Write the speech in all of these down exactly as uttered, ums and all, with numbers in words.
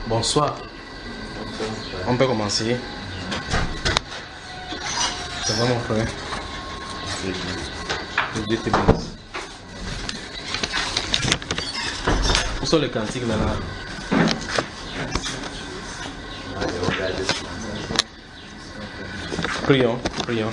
Bonsoir. On peut commencer. Ça va mon frère? Que Dieu te bénisse. Où sont les cantiques là, là? Prions, prions.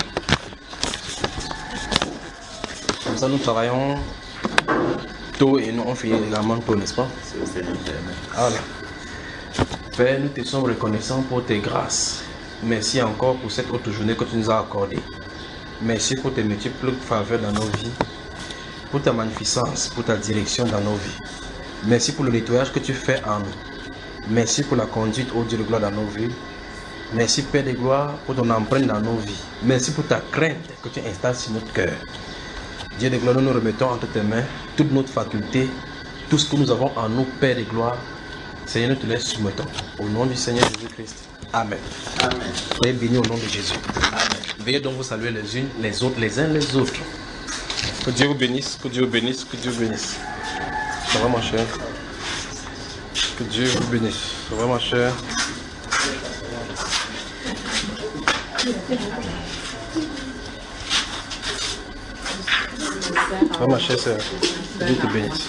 Comme ça nous travaillons tôt et nous on finit également tôt, n'est-ce pas? Voilà. Père, nous te sommes reconnaissants pour tes grâces. Merci encore pour cette autre journée que tu nous as accordée. Merci pour tes multiples faveurs dans nos vies, pour ta magnificence, pour ta direction dans nos vies. Merci pour le nettoyage que tu fais en nous. Merci pour la conduite, ô Dieu de gloire, dans nos vies. Merci Père de gloire pour ton empreinte dans nos vies. Merci pour ta crainte que tu installes sur notre cœur. Dieu de gloire, nous nous remettons entre tes mains toutes notre facultés, tout ce que nous avons en nous, Père de gloire. Seigneur, nous te les soumettons. Au nom du Seigneur Jésus-Christ. Amen. Amen. Soyez bénis au nom de Jésus. Amen. Veuillez donc vous saluer les unes, les autres, les uns les autres. Que Dieu vous bénisse, que Dieu vous bénisse, que Dieu vous bénisse. Ça va mon cher? Que Dieu vous bénisse. Ça va mon cher? Ça va ma chère sœur? Que Dieu te bénisse.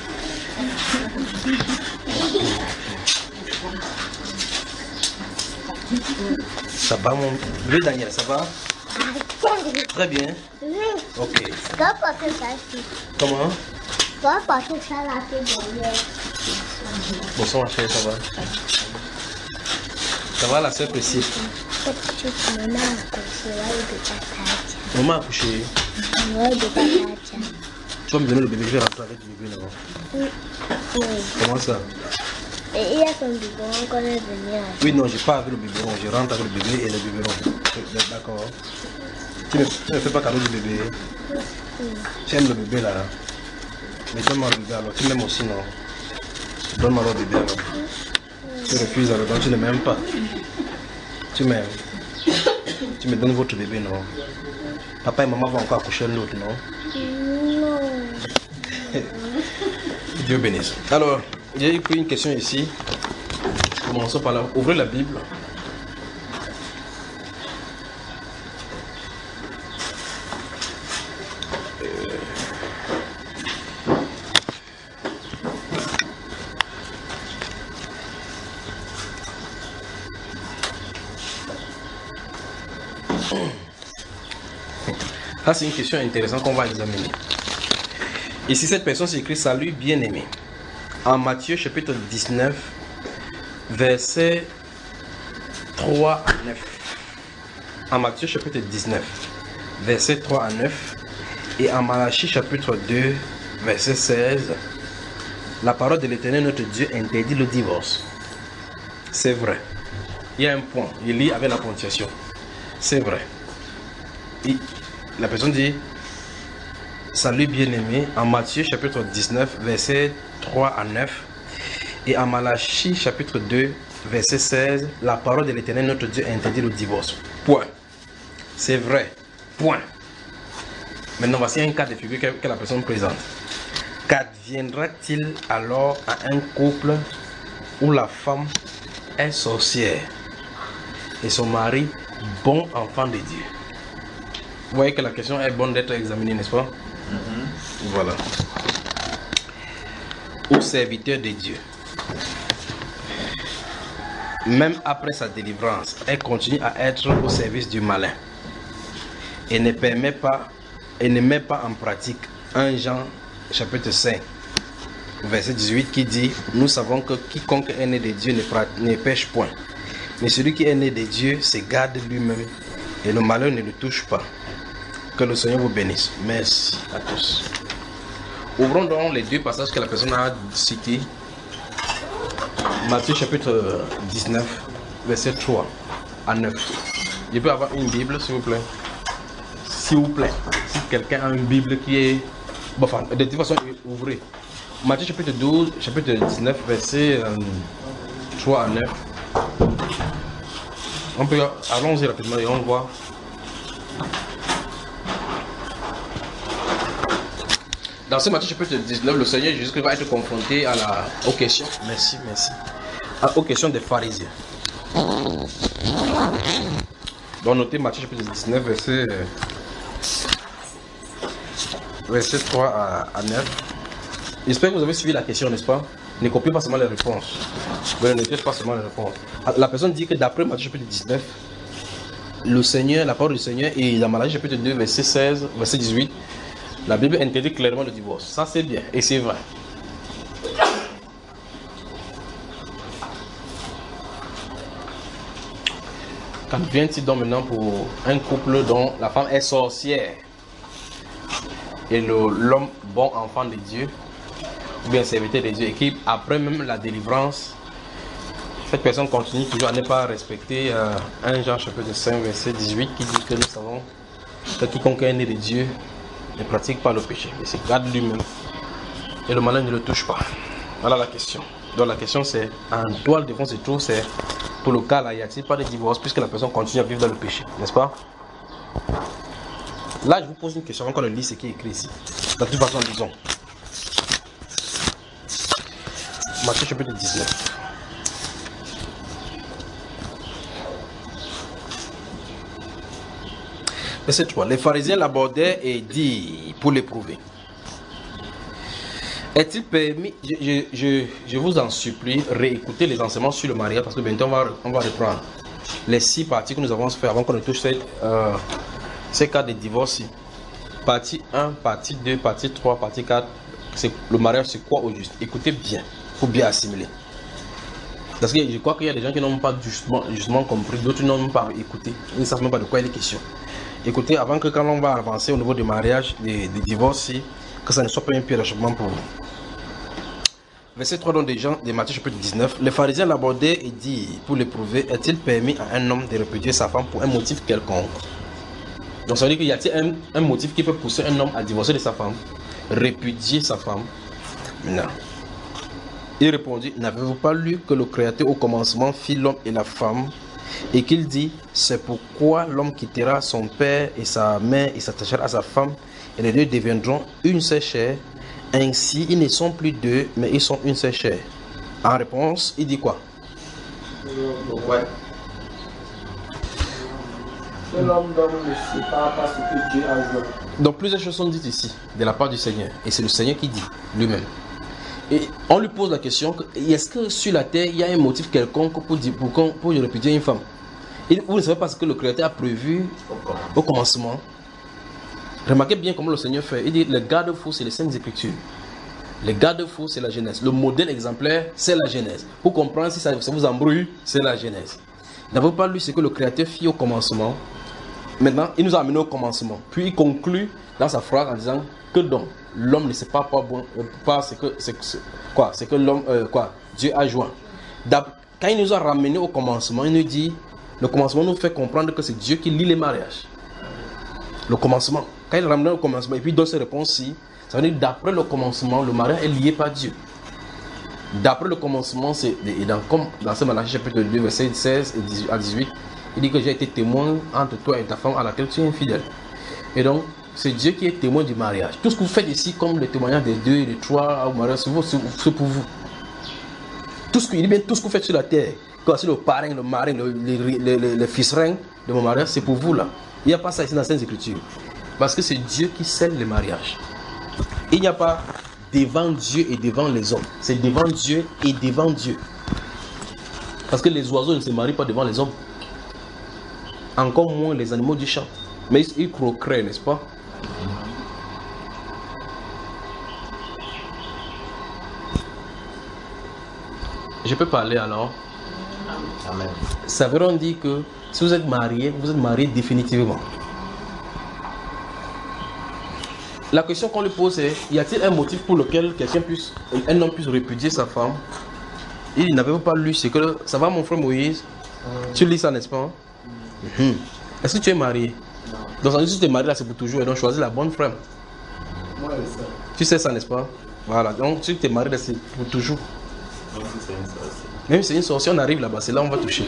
Ça va mon... Oui Daniel, ça va? Très bien. Ok. Comment? Bonsoir ma chère, ça va? Ça va la sœur Priscille? Maman a accouché. Tu vas me donner le bébé, je vais rentrer avec le bébé là-bas. Oui. Comment ça? Et il y a son biberon qu'on est venu avec. Oui, non, je pars avec le biberon, je rentre avec le bébé et le biberon. D'accord. Tu ne me fais pas cadeau du bébé. Oui. Tu aimes le bébé là. Mais donne-moi le bébé alors. Tu m'aimes aussi, non? Donne-moi le bébé alors. Oui. Tu refuses alors, donc tu ne m'aimes pas. Tu m'aimes. Tu me donnes votre bébé, non? Papa et maman vont encore accoucher l'autre, non? Non. Dieu bénisse. Alors, j'ai pris une question ici. Commençons par là. Ouvrez la Bible. Ah, c'est une question intéressante qu'on va examiner. Ici, cette personne s'écrit salut bien-aimé. En Matthieu chapitre dix-neuf, versets trois à neuf. En Matthieu chapitre dix-neuf, versets trois à neuf. Et en Malachie chapitre deux, verset seize, la parole de l'Éternel notre Dieu interdit le divorce. C'est vrai. Il y a un point. Il lit avec la ponctuation. C'est vrai. Et la personne dit salut bien-aimé en Matthieu chapitre dix-neuf, versets trois à neuf. Et en Malachie chapitre deux, verset seize, la parole de l'Éternel notre Dieu interdit le divorce. Point. C'est vrai. Point. Maintenant, voici un cas de figure que, que la personne présente. Qu'adviendra-t-il alors à un couple où la femme est sorcière et son mari bon enfant de Dieu? Vous voyez que la question est bonne d'être examinée, n'est-ce pas? Mm-hmm. Voilà. Ou serviteur de Dieu. Même après sa délivrance, elle continue à être au service du malin. Et ne permet pas, et ne met pas en pratique un Jean chapitre cinq, verset dix-huit qui dit: nous savons que quiconque est né de Dieu ne, ne pêche point. Mais celui qui est né de Dieu se garde lui-même et le malheur ne le touche pas. Que le Seigneur vous bénisse. Merci à tous. Ouvrons donc les deux passages que la personne a cités. Matthieu chapitre dix-neuf, verset trois à neuf. Je peux avoir une Bible, s'il vous plaît? S'il vous plaît. Si quelqu'un a une Bible qui est... Bon, enfin, de toute façon, ouvrez. Matthieu chapitre douze, chapitre dix-neuf, verset euh, trois à neuf. On peut... Allons-y rapidement et on voit. Dans ce Matthieu chapitre dix-neuf, le Seigneur Jésus va être confronté à la... aux questions. Merci, merci. Ah, aux questions des pharisiens. Donc notez Matthieu chapitre dix-neuf, verset, verset trois à, à neuf. J'espère que vous avez suivi la question, n'est-ce pas? Ne copiez pas seulement les réponses. Ne notez pas seulement les réponses. La personne dit que d'après Matthieu chapitre dix-neuf, le Seigneur, la parole du Seigneur, et dans Malachie chapitre deux, verset seize, verset dix-huit, la Bible interdit clairement le divorce. Ça c'est bien, et c'est vrai. Quand vient-il donc maintenant pour un couple dont la femme est sorcière et l'homme bon enfant de Dieu, ou bien serviteur de Dieu, et qui après même la délivrance, cette personne continue toujours à ne pas respecter euh, un Jean chapitre cinq verset dix-huit qui dit que nous savons que quiconque est né de Dieu ne pratique pas le péché, mais se garde lui-même et le malin ne le touche pas. Voilà la question. Donc la question c'est, en toi le défense se trouve, c'est pour le cas là, il n'y a-t-il pas de divorce puisque la personne continue à vivre dans le péché, n'est-ce pas? Là je vous pose une question, encore le lit ce qui est écrit ici. De toute façon disons. Matthieu chapitre dix-neuf. Verset trois. Les pharisiens l'abordaient et dit pour l'éprouver. Est-il permis, je, je, je, je vous en supplie, réécouter les enseignements sur le mariage parce que bientôt on va, on va reprendre les six parties que nous avons fait avant qu'on ne touche cette, euh, ces cas de divorce. Partie un, partie deux, partie trois, partie quatre. C'est, le mariage c'est quoi au juste? Écoutez bien, il faut bien assimiler. Parce que je crois qu'il y a des gens qui n'ont pas justement, justement compris, d'autres n'ont pas écouté, ils ne savent même pas de quoi il est question. Écoutez, avant que quand on va avancer au niveau du mariage, des, des divorces, que ça ne soit pas un pied d'achoppement pour vous. Verset trois donc des gens de Matthieu chapitre dix-neuf. Les pharisiens l'abordaient et dit, pour l'éprouver, est-il permis à un homme de répudier sa femme pour un motif quelconque? Donc ça veut dire qu'il y a-t-il un, un motif qui peut pousser un homme à divorcer de sa femme, répudier sa femme? Non. Il répondit, n'avez-vous pas lu que le Créateur au commencement fit l'homme et la femme, et qu'il dit, c'est pourquoi l'homme quittera son père et sa mère et s'attachera à sa femme, et les deux deviendront une seule chair. Ainsi, ils ne sont plus deux, mais ils sont une seule chair. En réponse, il dit quoi? Ouais. L'homme d'homme ne sépare pas ce que Dieu a joint. Donc plusieurs choses sont dites ici, de la part du Seigneur. Et c'est le Seigneur qui dit, lui-même. Et on lui pose la question, est-ce que sur la terre, il y a un motif quelconque pour, pour, pour, pour répudier une femme? Et vous ne savez pas ce que le Créateur a prévu au commencement. Remarquez bien comment le Seigneur fait. Il dit, le garde-fou, c'est les Saintes Écritures. Le garde-fou, c'est la Genèse. Le modèle exemplaire, c'est la Genèse. Pour comprendre si ça, ça vous embrouille, c'est la Genèse. N'avez-vous pas lu ce que le Créateur fit au commencement? Maintenant, il nous a amené au commencement. Puis il conclut dans sa phrase en disant que donc l'homme ne sait pas pas bon, pas ce que c'est quoi, c'est que l'homme euh, quoi, Dieu a joint. Quand il nous a ramené au commencement, il nous dit, le commencement nous fait comprendre que c'est Dieu qui lie les mariages. Le commencement. Quand il ramène au commencement et puis donne ses réponses-ci, ça veut dire d'après le commencement, le mariage est lié par Dieu. D'après le commencement, c'est et dans, comme dans ce Malachie chapitre deux, verset seize à dix-huit, il dit que j'ai été témoin entre toi et ta femme à laquelle tu es infidèle. Et donc, c'est Dieu qui est témoin du mariage. Tout ce que vous faites ici, comme le témoignage des deux et des trois au mariage, c'est pour vous. Tout ce que, il dit bien, tout ce que vous faites sur la terre, comme c'est le parrain, le marin, le, le, le, le, le fils-rein de mon mariage, c'est pour vous là. Il n'y a pas ça ici dans la Sainte Écriture. Parce que c'est Dieu qui scelle le mariage. Il n'y a pas devant Dieu et devant les hommes. C'est devant Dieu et devant Dieu. Parce que les oiseaux ne se marient pas devant les hommes. Encore moins les animaux du champ. Mais ils, ils procréent, n'est-ce pas? Je peux parler alors? Amen. Ça veut dire que si vous êtes marié, vous êtes marié définitivement. La question qu'on lui pose est, y a-t-il un motif pour lequel quelqu'un puisse, un homme puisse répudier sa femme? Il n'avait pas lu, c'est que ça va mon frère Moïse? Mm. Tu lis ça, n'est-ce pas? Mm. Mm. Est-ce que tu es marié? Non. Donc si tu es marié là, c'est pour toujours, et donc choisis la bonne femme. Moi, je sais. Tu sais ça, n'est-ce pas? Voilà, donc si tu es marié là, c'est pour toujours. Même si c'est une sorcière. Même si c'est une sorcière, on arrive là-bas, c'est là où on va toucher.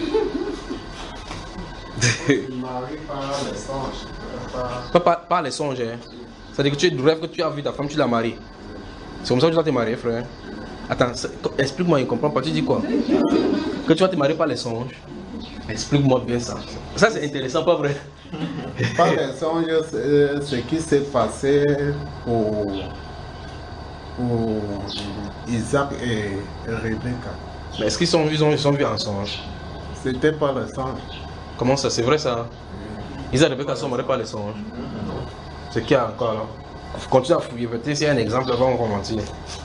Marié par les songes. Par... Pas par, par les songes, hein. C'est-à-dire que tu rêves que tu as vu ta femme, tu l'as mariée. C'est comme ça que tu dois te marier, frère. Attends, explique-moi, il comprend pas. Tu dis quoi? Que tu vas te marier par les songes? Explique-moi bien ça. Ça, c'est intéressant, pas vrai? Par les songes, ce qui s'est passé pour, pour Isaac et Rebecca. Mais est-ce qu'ils sont, ils ont, ils sont vus en songe? C'était par les songes. Comment ça? C'est vrai ça? Isaac et Rebecca sont mariés par les songes. C'est qui encore là? Continue à fouiller, peut-être s'il y a un exemple avant on commenter.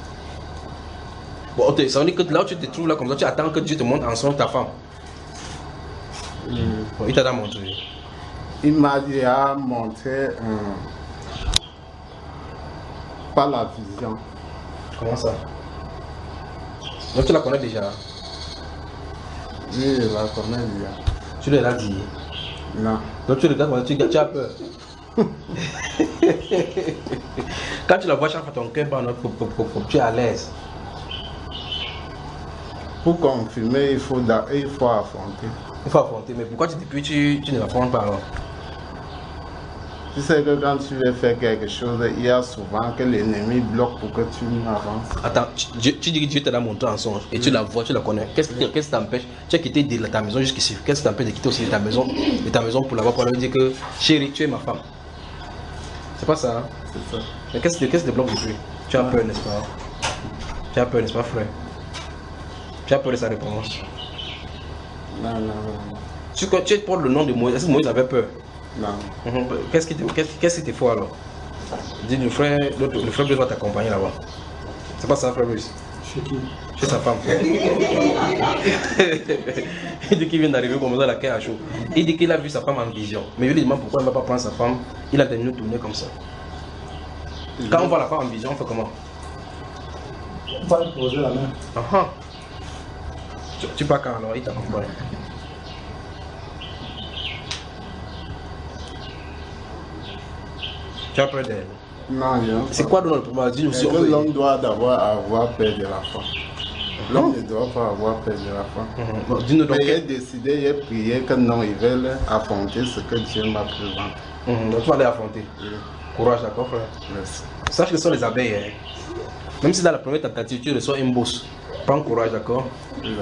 Bon, ok, ça veut dire que là où tu te trouves là comme ça, tu attends que Dieu te montre en songe ta femme. Mm. Bon, il t'a montré. Il m'a dit à montrer euh, par la vision. Comment ça? Donc tu la connais déjà? Oui, je la connais déjà. Tu l'as dit? Non. Donc tu regardes, tu, tu as peur. Quand tu la vois chaque fois ton cœur bat, tu es à l'aise. Pour confirmer, il faut, il faut affronter. Il faut affronter, mais pourquoi tu, depuis tu, tu ne l'affrontes pas alors? Tu sais que quand tu veux faire quelque chose, il y a souvent que l'ennemi bloque pour que tu avances. Attends, tu, tu dis que Dieu te l'a montré en songe et tu la vois, tu la connais. Qu'est-ce qui qu t'empêche? Tu as quitté de ta maison jusqu'ici. Qu'est-ce qui t'empêche de quitter aussi de ta maison, de ta maison pour la voir, pour lui dire que chérie, tu es ma femme? C'est pas ça, hein? C'est ça. Mais qu'est-ce qui qu te bloque depuis? Tu as peur, n'est-ce pas? Tu as peur, n'est-ce pas, frère? Tu as peur de sa réponse? Non, non, non. Tu, tu portes le nom de Moïse. Est-ce que Moïse avait peur? Non. Qu'est-ce qui te, qu'est-ce, qu'est-ce qui te faut alors? Dis le frère, le, le frère Bruce va t'accompagner là-bas. C'est pas ça, frère Bruce? Chez qui? Chez sa femme. Il dit qu'il vient d'arriver comme ça, la caille à chaud. Il dit qu'il a vu sa femme en vision. Mais je lui demande pourquoi il ne va pas prendre sa femme. Il a terminé de tourner comme ça. Quand on voit la femme en vision, on fait comment? On va lui poser la main. Uh-huh. Tu, tu pars quand alors? Il t'accompagne. Tu as peur d'elle? Non, non. C'est quoi dans le problème? Dis-nous si on que veut. l'homme doit d'abord avoir peur de la femme. L'homme ne doit pas avoir peur de la femme. Mm-hmm. Bon, dis-nous donc. Mais il a décidé, il a prié que non, il veut affronter ce que Dieu m'a présenté. Mm-hmm. Donc tu vas aller affronter. Oui. Courage, d'accord, frère? Merci. Sache que ce sont les abeilles. Hein. Même si dans la première tentative, tu reçois une bourse. Prends courage, d'accord? Oui.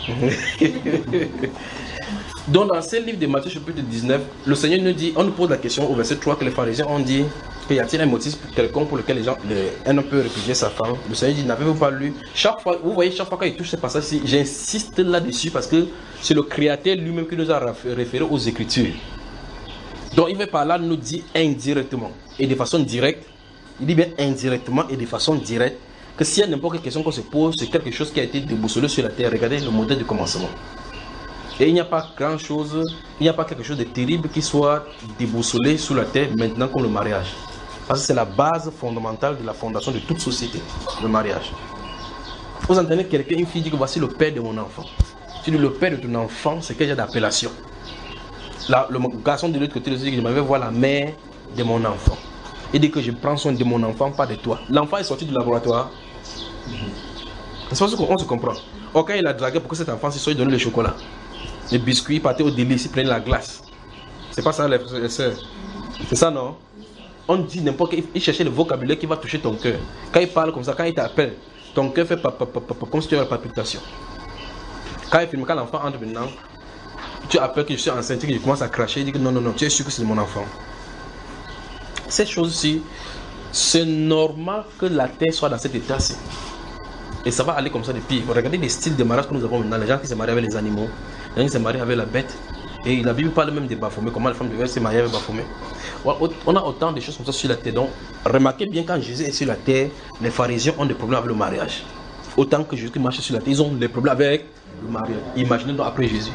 Donc dans ce livre de Matthieu chapitre dix-neuf, le Seigneur nous dit, on nous pose la question au verset trois que les pharisiens ont dit qu'il y a-t-il un motif quelconque pour lequel les gens, les, un homme peut réfugier sa femme. Le Seigneur dit, n'avez-vous pas lu? Chaque fois, vous voyez, chaque fois qu'il touche ce passage-ci, j'insiste là-dessus parce que c'est le Créateur lui-même qui nous a référé aux Écritures. Donc il veut par là nous dire indirectement et de façon directe, il dit bien indirectement et de façon directe, que s'il y a n'importe quelle question qu'on se pose, c'est quelque chose qui a été déboussolé sur la terre. Regardez le modèle du commencement. Et il n'y a pas grand chose, il n'y a pas quelque chose de terrible qui soit déboussolé sur la terre maintenant comme le mariage. Parce que c'est la base fondamentale de la fondation de toute société, le mariage. Vous entendez quelqu'un, une fille dit que voici le père de mon enfant. Tu dis le père de ton enfant, c'est quel genre d'appellation? Là, le garçon de l'autre côté dit que je m'avais voir la mère de mon enfant. Il dit que je prends soin de mon enfant, pas de toi. L'enfant est sorti du laboratoire. C'est parce qu'on se comprend. Or, quand il a dragué pour que cet enfant se soit donné le chocolat, les biscuits, il partait au délice, il prenait la glace. C'est pas ça, les sœurs. C'est ça, non? On dit n'importe quoi, il cherchait le vocabulaire qui va toucher ton cœur. Quand il parle comme ça, quand il t'appelle, ton cœur fait papa, papa, papa, comme si tu avais la palpitation. Quand il filme, quand l'enfant entre maintenant, tu appelles que je suis enceinte, que je commence à cracher, il dit que non, non, non, tu es sûr que c'est mon enfant. Cette chose-ci, c'est normal que la terre soit dans cet état-ci. Et ça va aller comme ça de pire. Regardez les styles de mariage que nous avons maintenant. Les gens qui se marient avec les animaux, les gens qui se marient avec la bête. Et la Bible parle même des Baphomet, comment les femmes devaient se marier avec Baphomet. On a autant de choses comme ça sur la terre. Donc, remarquez bien quand Jésus est sur la terre, les pharisiens ont des problèmes avec le mariage. Autant que Jésus qui marche sur la terre, ils ont des problèmes avec le mariage. Imaginez donc après Jésus.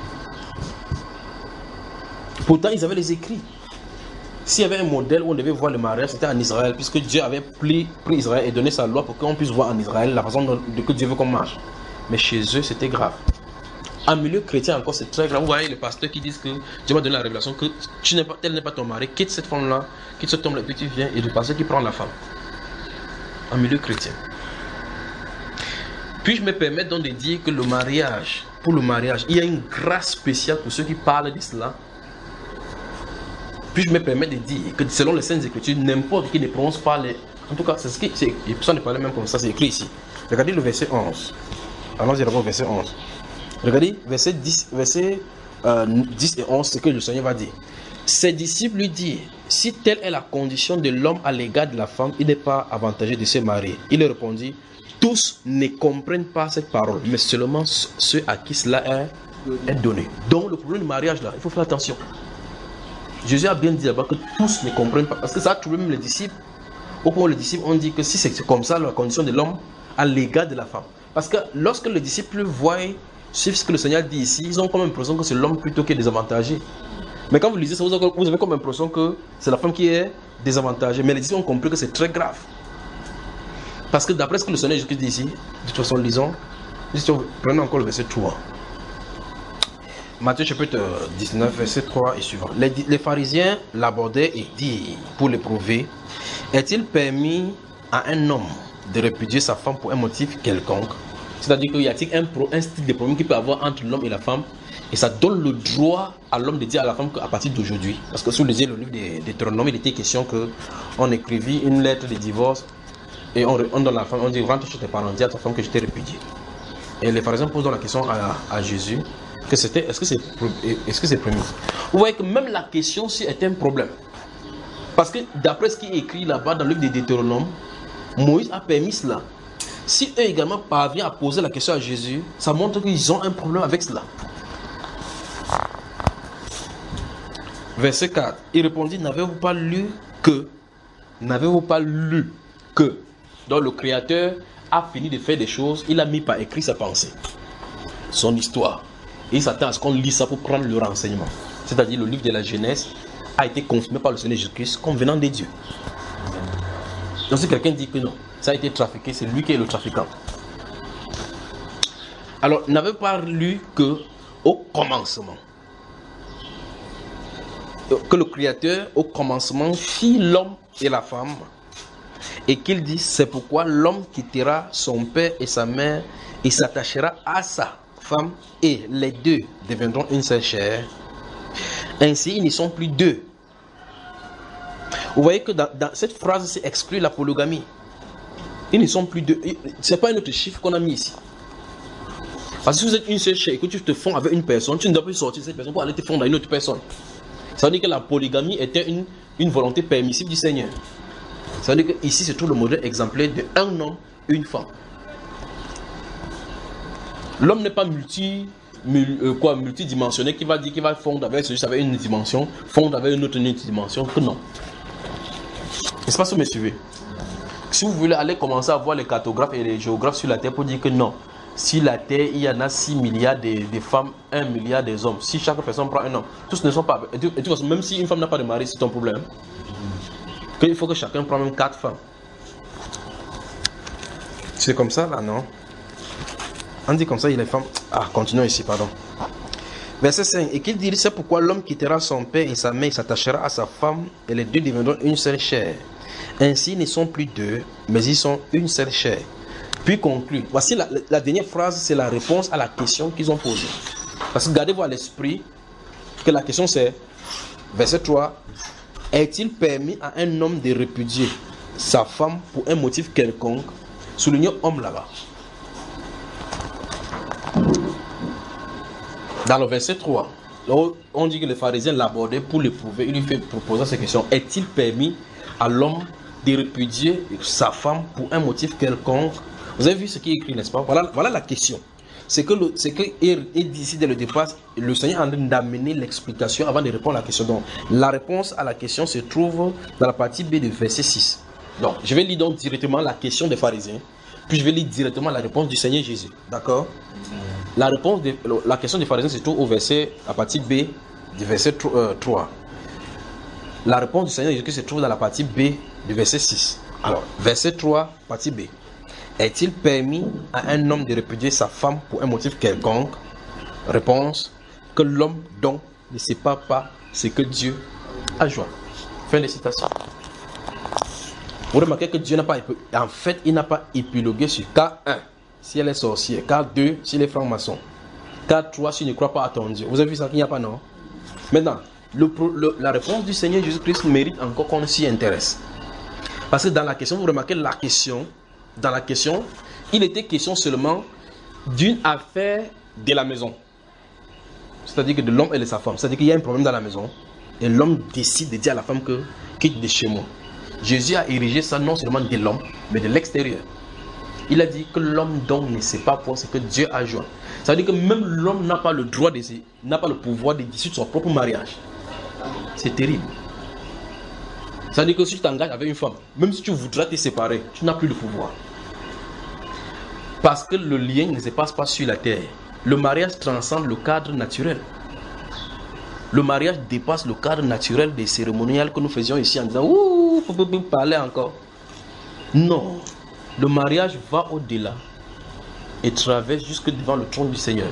Pourtant, ils avaient les écrits. S'il y avait un modèle où on devait voir le mariage, c'était en Israël, puisque Dieu avait pris, pris Israël et donné sa loi pour qu'on puisse voir en Israël la façon de que Dieu veut qu'on marche. Mais chez eux, c'était grave. En milieu chrétien encore, c'est très grave. Vous voyez les pasteurs qui disent que Dieu m'a donné la révélation que tu n'es pas, tel n'est pas ton mari, quitte cette femme-là, quitte cet homme-là, puis tu viens, et le pasteur qui prend la femme. En milieu chrétien. Puis-je me permettre donc de dire que le mariage, pour le mariage, il y a une grâce spéciale pour ceux qui parlent de cela. Puis-je me permettre de dire que selon les Saintes Écritures, n'importe qui ne prononce pas les... En tout cas, c'est ce qui... Personne ne parlait même comme ça, c'est écrit ici. Regardez le verset onze. Allons-y d'abord au verset onze. Regardez, verset dix, verset, euh, dix et onze, ce que le Seigneur va dire. Ses disciples lui disent, si telle est la condition de l'homme à l'égard de la femme, il n'est pas avantageux de se marier. Il leur répondit, tous ne comprennent pas cette parole, mais seulement ceux à qui cela est, est donné. Donc le problème du mariage là, il faut faire attention. Jésus a bien dit là-bas que tous ne comprennent pas, parce que ça a trouvé même les disciples. Au point où les disciples ont dit que si c'est comme ça la condition de l'homme à l'égard de la femme. Parce que lorsque les disciples voient suivre ce que le Seigneur dit ici, ils ont comme l'impression que c'est l'homme plutôt qui est désavantagé. Mais quand vous lisez ça, vous avez comme l'impression que c'est la femme qui est désavantagée. Mais les disciples ont compris que c'est très grave. Parce que d'après ce que le Seigneur Jésus dit ici, de toute façon, lisons, prenez encore le verset trois. Matthieu chapitre dix-neuf, verset trois et suivant. Les, les pharisiens l'abordaient et dirent, pour l'éprouver, est-il permis à un homme de répudier sa femme pour un motif quelconque? C'est-à-dire qu'il y a-t-il un, un style de problème qu'il peut avoir entre l'homme et la femme, et ça donne le droit à l'homme de dire à la femme qu'à partir d'aujourd'hui, parce que si vous lisez le livre des Deutéronome, il était question qu'on écrivit une lettre de divorce et on, on donne la femme, on dit rentre chez tes parents, dis à ta femme que je t'ai répudié. Et les pharisiens posent la question à, à Jésus que c'était, est-ce que c'est est-ce que c'est permis? Vous voyez que même la question si est un problème, parce que d'après ce qui est écrit là-bas dans le livre des Deutéronome, Moïse a permis cela. Si eux également parviennent à poser la question à Jésus, ça montre qu'ils ont un problème avec cela. Verset quatre. Il répondit, n'avez-vous pas lu que N'avez-vous pas lu que Donc le Créateur a fini de faire des choses, il a mis par écrit sa pensée, son histoire. Et il s'attend à ce qu'on lit ça pour prendre le renseignement. C'est-à-dire le livre de la Genèse a été confirmé par le Seigneur Jésus-Christ comme venant des dieux. Donc si quelqu'un dit que non, ça a été trafiqué, c'est lui qui est le trafiquant. Alors, n'avez pas lu que au commencement, que le Créateur au commencement fit l'homme et la femme, et qu'il dit, c'est pourquoi l'homme quittera son père et sa mère et s'attachera à sa femme, et les deux deviendront une seule chair. Ainsi, ils ne sont plus deux. Vous voyez que dans, dans cette phrase, c'est exclu la polygamie. Ils ne sont plus deux. Ce n'est pas un autre chiffre qu'on a mis ici. Parce que si vous êtes une seule chair et que tu te fonds avec une personne, tu ne dois plus sortir de cette personne pour aller te fondre à une autre personne. Ça veut dire que la polygamie était une, une volonté permissible du Seigneur. Ça veut dire qu'ici se trouve le modèle exemplaire d'un homme, une femme. L'homme n'est pas multi, mul, euh, quoi, multidimensionnel qui va dire qu'il va fondre avec celui avec une dimension, fondre avec une autre une dimension, que non. N'est-ce pas ce que vous me suivez? Si vous voulez aller commencer à voir les cartographes et les géographes sur la Terre pour dire que non, si la Terre, il y en a six milliards de, de femmes, un milliard des hommes, si chaque personne prend un homme, tous ne sont pas... Et de toute façon, même si une femme n'a pas de mari, c'est ton problème. Il faut que chacun prenne même quatre femmes. C'est comme ça là, non? On dit comme ça, il est femme. Ah, continuons ici, pardon. Verset cinq. Et qu'il dit, c'est pourquoi l'homme quittera son père et sa mère, il s'attachera à sa femme, et les deux deviendront une seule chair. Ainsi, ils ne sont plus deux, mais ils sont une seule chair. Puis conclut. Voici la, la dernière phrase, c'est la réponse à la question qu'ils ont posée. Parce que gardez-vous à l'esprit que la question c'est, verset trois, est-il permis à un homme de répudier sa femme pour un motif quelconque? Soulignons homme là-bas. Dans le verset trois, on dit que les pharisiens l'abordaient pour l'éprouver. Il lui fait proposer cette question. Est-il permis à l'homme de répudier sa femme pour un motif quelconque? Vous avez vu ce qui est écrit, n'est-ce pas? Voilà, voilà la question. C'est que, le, c'est que il, il dit ici dès le départ, le Seigneur est en train d'amener l'explication avant de répondre à la question. Donc, la réponse à la question se trouve dans la partie B de verset six. Donc, je vais lire donc directement la question des pharisiens, puis je vais lire directement la réponse du Seigneur Jésus. D'accord? La réponse de la question des pharisiens se trouve au verset, à partie B du verset trois. La réponse du Seigneur Jésus se trouve dans la partie B du verset six. Alors, verset trois, partie B. Est-il permis à un homme de répudier sa femme pour un motif quelconque? Réponse, que l'homme donc ne sépare pas ce que Dieu a joint. Fin de citation. Vous remarquez que Dieu n'a pas, en fait, il n'a pas épilogué sur cas un, si elle est sorcière, cas deux, s'il est franc-maçon, cas trois, s'il ne croit pas à ton Dieu. Vous avez vu ça qu'il n'y a pas, non? Maintenant, le, le, la réponse du Seigneur Jésus-Christ mérite encore qu'on s'y intéresse. Parce que dans la question, vous remarquez la question, dans la question, il était question seulement d'une affaire de la maison. C'est-à-dire que de l'homme et de sa femme. C'est-à-dire qu'il y a un problème dans la maison et l'homme décide de dire à la femme que quitte de chez moi. Jésus a érigé ça non seulement de l'homme, mais de l'extérieur. Il a dit que l'homme donc ne sait pas pour ce que Dieu a joint. Ça veut dire que même l'homme n'a pas le droit, de, n'a pas le pouvoir de dissoudre son propre mariage. C'est terrible. Ça veut dire que si tu t'engages avec une femme, même si tu voudras te séparer, tu n'as plus le pouvoir. Parce que le lien ne se passe pas sur la terre. Le mariage transcende le cadre naturel. Le mariage dépasse le cadre naturel des cérémoniales que nous faisions ici en disant « Ouh, faut pas parler encore ». Non, le mariage va au-delà et traverse jusque devant le trône du Seigneur.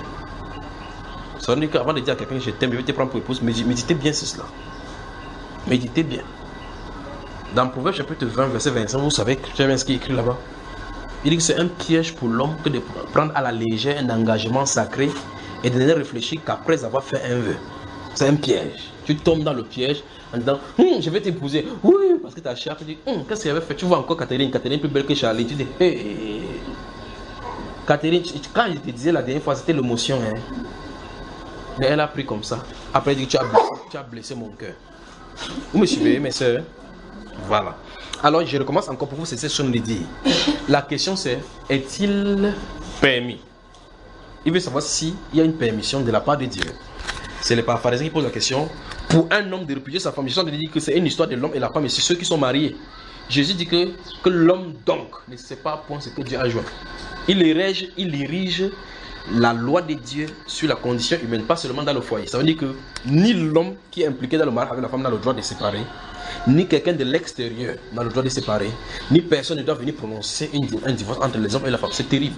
Ça veut dire qu'avant de dire à quelqu'un que je t'aime, je vais te prendre pour épouse, méditez bien sur cela. Méditez bien. Dans Proverbe chapitre vingt, verset vingt-cinq, vous savez ce qui est écrit là-bas. Il dit que c'est un piège pour l'homme que de prendre à la légère un engagement sacré et de ne réfléchir qu'après avoir fait un vœu. C'est un piège. Tu tombes dans le piège en disant hm, je vais t'épouser. Oui, parce que ta chère te dit hm, qu'est-ce qu'elle avait fait? Tu vois encore Catherine, Catherine plus belle que Charlie. Tu dis hé, hey. Catherine, quand je te disais la dernière fois, c'était l'émotion. Hein. Mais elle a pris comme ça. Après, elle dit tu as blessé, tu as blessé mon cœur. Vous me suivez, mes soeurs? Voilà. Alors, je recommence encore pour vous, c'est cette chose de dire. La question c'est, est-il permis? Il veut savoir s'il y a une permission de la part de Dieu. C'est les pharisiens qui posent la question. Pour un homme de répudier sa femme, Jésus dit que c'est une histoire de l'homme et la femme, et c'est ceux qui sont mariés. Jésus dit que, que l'homme donc ne sait pas point ce que Dieu a joint. Il érige, il érige la loi de Dieu sur la condition humaine, pas seulement dans le foyer. Ça veut dire que ni l'homme qui est impliqué dans le mariage avec la femme n'a le droit de séparer, ni quelqu'un de l'extérieur n'a le droit de séparer, ni personne ne doit venir prononcer une, un divorce entre les hommes et la femme. C'est terrible.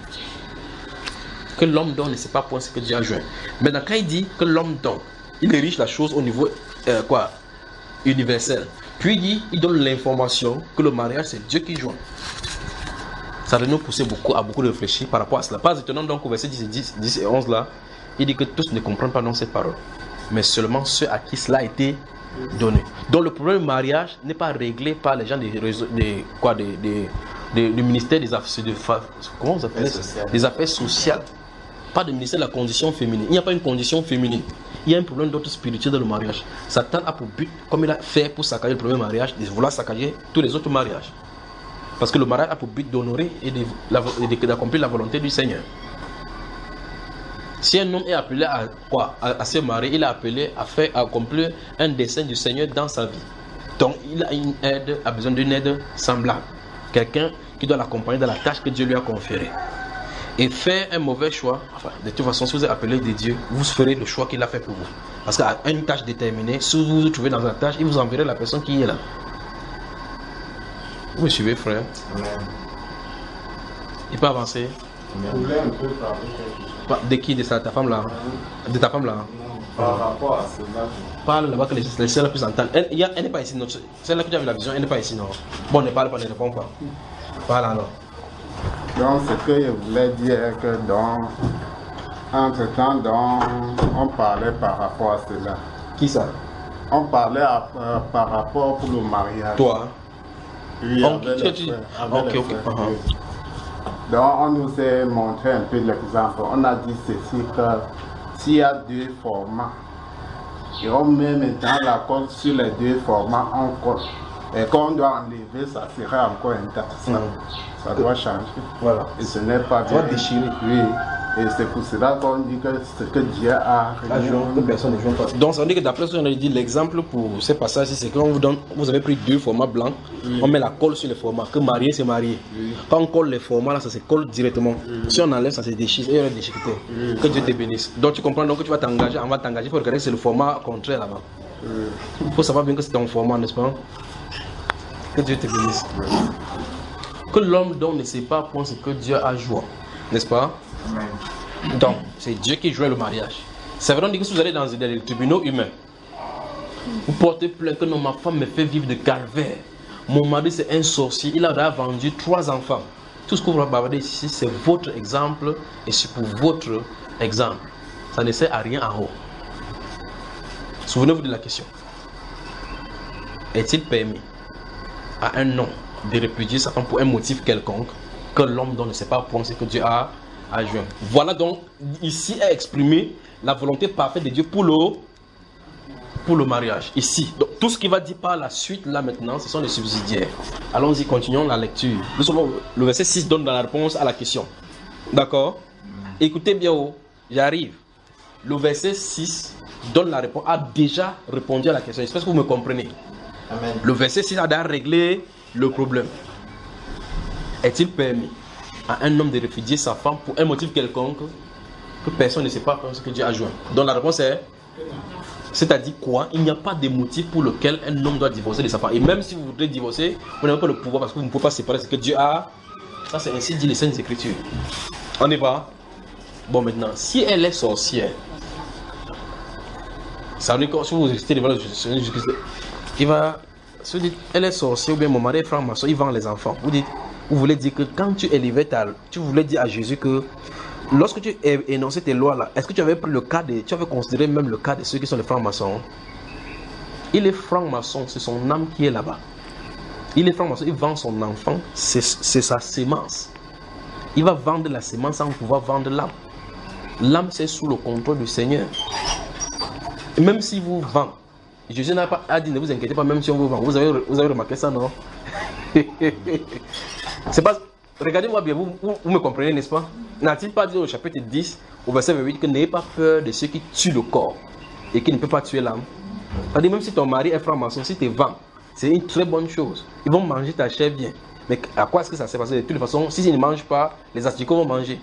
Que l'homme donc ne sait pas point ce que Dieu a joint. Maintenant, quand il dit que l'homme donc, il érige la chose au niveau euh, quoi, universel. Puis il dit, il donne l'information que le mariage c'est Dieu qui joint. Ça va nous pousser beaucoup, à beaucoup de réfléchir par rapport à cela. Pas étonnant donc au verset dix, dix et onze là, il dit que tous ne comprennent pas dans cette parole, mais seulement ceux à qui cela a été donné. Donc le problème du mariage n'est pas réglé par les gens des réseaux, des, quoi, des, des, des, du ministère des affaires, de, comment vous appelez ça? Des affaires sociales. Pas de ministère de la condition féminine. Il n'y a pas une condition féminine. Il y a un problème d'ordre spirituel dans le mariage. Satan a pour but, comme il a fait pour saccager le premier mariage, de vouloir saccager tous les autres mariages. Parce que le mariage a pour but d'honorer et d'accomplir la volonté du Seigneur. Si un homme est appelé à, quoi, à, à se marier, il est appelé à faire à accomplir un dessein du Seigneur dans sa vie. Donc il a une aide, a besoin d'une aide semblable. Quelqu'un qui doit l'accompagner dans la tâche que Dieu lui a conférée. Et faire un mauvais choix, enfin, de toute façon, si vous êtes appelé de Dieu, vous ferez le choix qu'il a fait pour vous. Parce qu'à une tâche déterminée, si vous vous trouvez dans la tâche, il vous enverra la personne qui est là. Vous me suivez, frère? Amen. Il peut avancer? Amen. De qui? De ta femme là? De ta femme là? Non, par rapport à cela. Parle là-bas que les, les sœurs puissent entendre. Elle, elle n'est pas ici. Notre, celle-là qui a vu la vision, elle n'est pas ici, non? Bon, ne parle pas, ne réponds pas. Parle alors. Donc, ce que je voulais dire est que dans, entre-temps, dans, on parlait par rapport à cela. Qui ça? On parlait à, euh, par rapport pour le mariage. Toi? Oui, oh, avec les tu, frères, tu... avec Ok, les ok. frères, Uh-huh. oui. Donc, on nous a montré un peu l'exemple. On a dit ceci que s'il y a deux formats, et on met maintenant la colle sur les deux formats en colle. Et quand on doit enlever, ça sera encore intact. Ça, mm. ça doit changer. Voilà. Et ce n'est pas bien. Déchiré. Oui. Et c'est pour cela qu'on dit que ce que Dieu a réuni, que personne ne joue pas. Donc ça veut dire que d'après ce qu'on a dit, l'exemple pour ces passages, c'est qu'on vous donne, vous avez pris deux formats blancs, oui. On met la colle sur les formats, que marié c'est marié. Oui. Quand on colle les formats là, ça se colle directement. Oui. Si on enlève, ça se déchire, et il y aura des déchiquetés. Oui. Que Dieu te bénisse. Donc tu comprends donc que tu vas t'engager, on va t'engager, il faut regarder que c'est le format contraire là-bas. Il oui. faut savoir bien que c'est ton format, n'est-ce pas? Que Dieu te bénisse. Oui. Que l'homme donc ne sait pas point ce que Dieu a joué, n'est-ce pas? Amen. Donc, c'est Dieu qui joue le mariage. C'est vrai que si vous allez dans les tribunaux humains, vous portez plainte que non, ma femme me fait vivre de calvaire. Mon mari c'est un sorcier, il a vendu trois enfants. Tout ce que vous regardez ici, c'est votre exemple et c'est pour votre exemple. Ça ne sert à rien en haut. Souvenez-vous de la question. Est-il permis à un homme de répudier sa femme pour un motif quelconque? que l'homme dont ne sait pas point ce que Dieu a, a joint. Voilà donc, ici est exprimée la volonté parfaite de Dieu pour le, pour le mariage. Ici, donc, tout ce qui va dire par la suite, là maintenant, ce sont les subsidiaires. Allons-y, continuons la lecture. Le verset six donne la réponse à la question. D'accord? Écoutez bien, oh, j'arrive. Le verset six donne la réponse, a déjà répondu à la question. J'espère que vous me comprenez. Amen. Le verset six a déjà réglé le problème. Est-il permis à un homme de répudier sa femme pour un motif quelconque que personne ne sait pas ce que Dieu a joint? Donc la réponse est, c'est-à-dire quoi? Il n'y a pas de motif pour lequel un homme doit divorcer de sa femme. Et même si vous voudrez divorcer, vous n'avez pas le pouvoir parce que vous ne pouvez pas séparer ce que Dieu a. Ça, c'est ainsi dit les Saintes Écritures. On y va? Bon, maintenant, si elle est sorcière, ça veut dire que si vous restez devant le Jésus-Christ, il va se dire, elle est sorcière ou bien mon mari est franc-maçon, il vend les enfants. Vous dites, vous voulez dire que quand tu élevais ta, tu voulais dire à Jésus que lorsque tu énonçais tes lois là, est-ce que tu avais pris le cas de, tu avais considéré même le cas de ceux qui sont les francs-maçons? Il est franc-maçon, c'est son âme qui est là-bas. Il est franc-maçon, il vend son enfant, c'est sa sémence. Il va vendre la sémence sans pouvoir vendre l'âme. L'âme c'est sous le contrôle du Seigneur. Et même si vous vendez, Jésus n'a pas dit ne vous inquiétez pas, même si on vous vend. Vous avez, vous avez remarqué ça, non? C'est pas. Regardez-moi bien, vous, vous, vous me comprenez, n'est-ce pas? N'a-t-il pas dit au chapitre dix, au verset vingt-huit, que n'ayez pas peur de ceux qui tuent le corps et qui ne peuvent pas tuer l'âme? C'est-à-dire, même si ton mari est franc-maçon, si tu vends, c'est une très bonne chose. Ils vont manger ta chair bien. Mais à quoi est-ce que ça s'est passé? De toutes les façons, s'ils ne mangent pas, les asticots vont manger.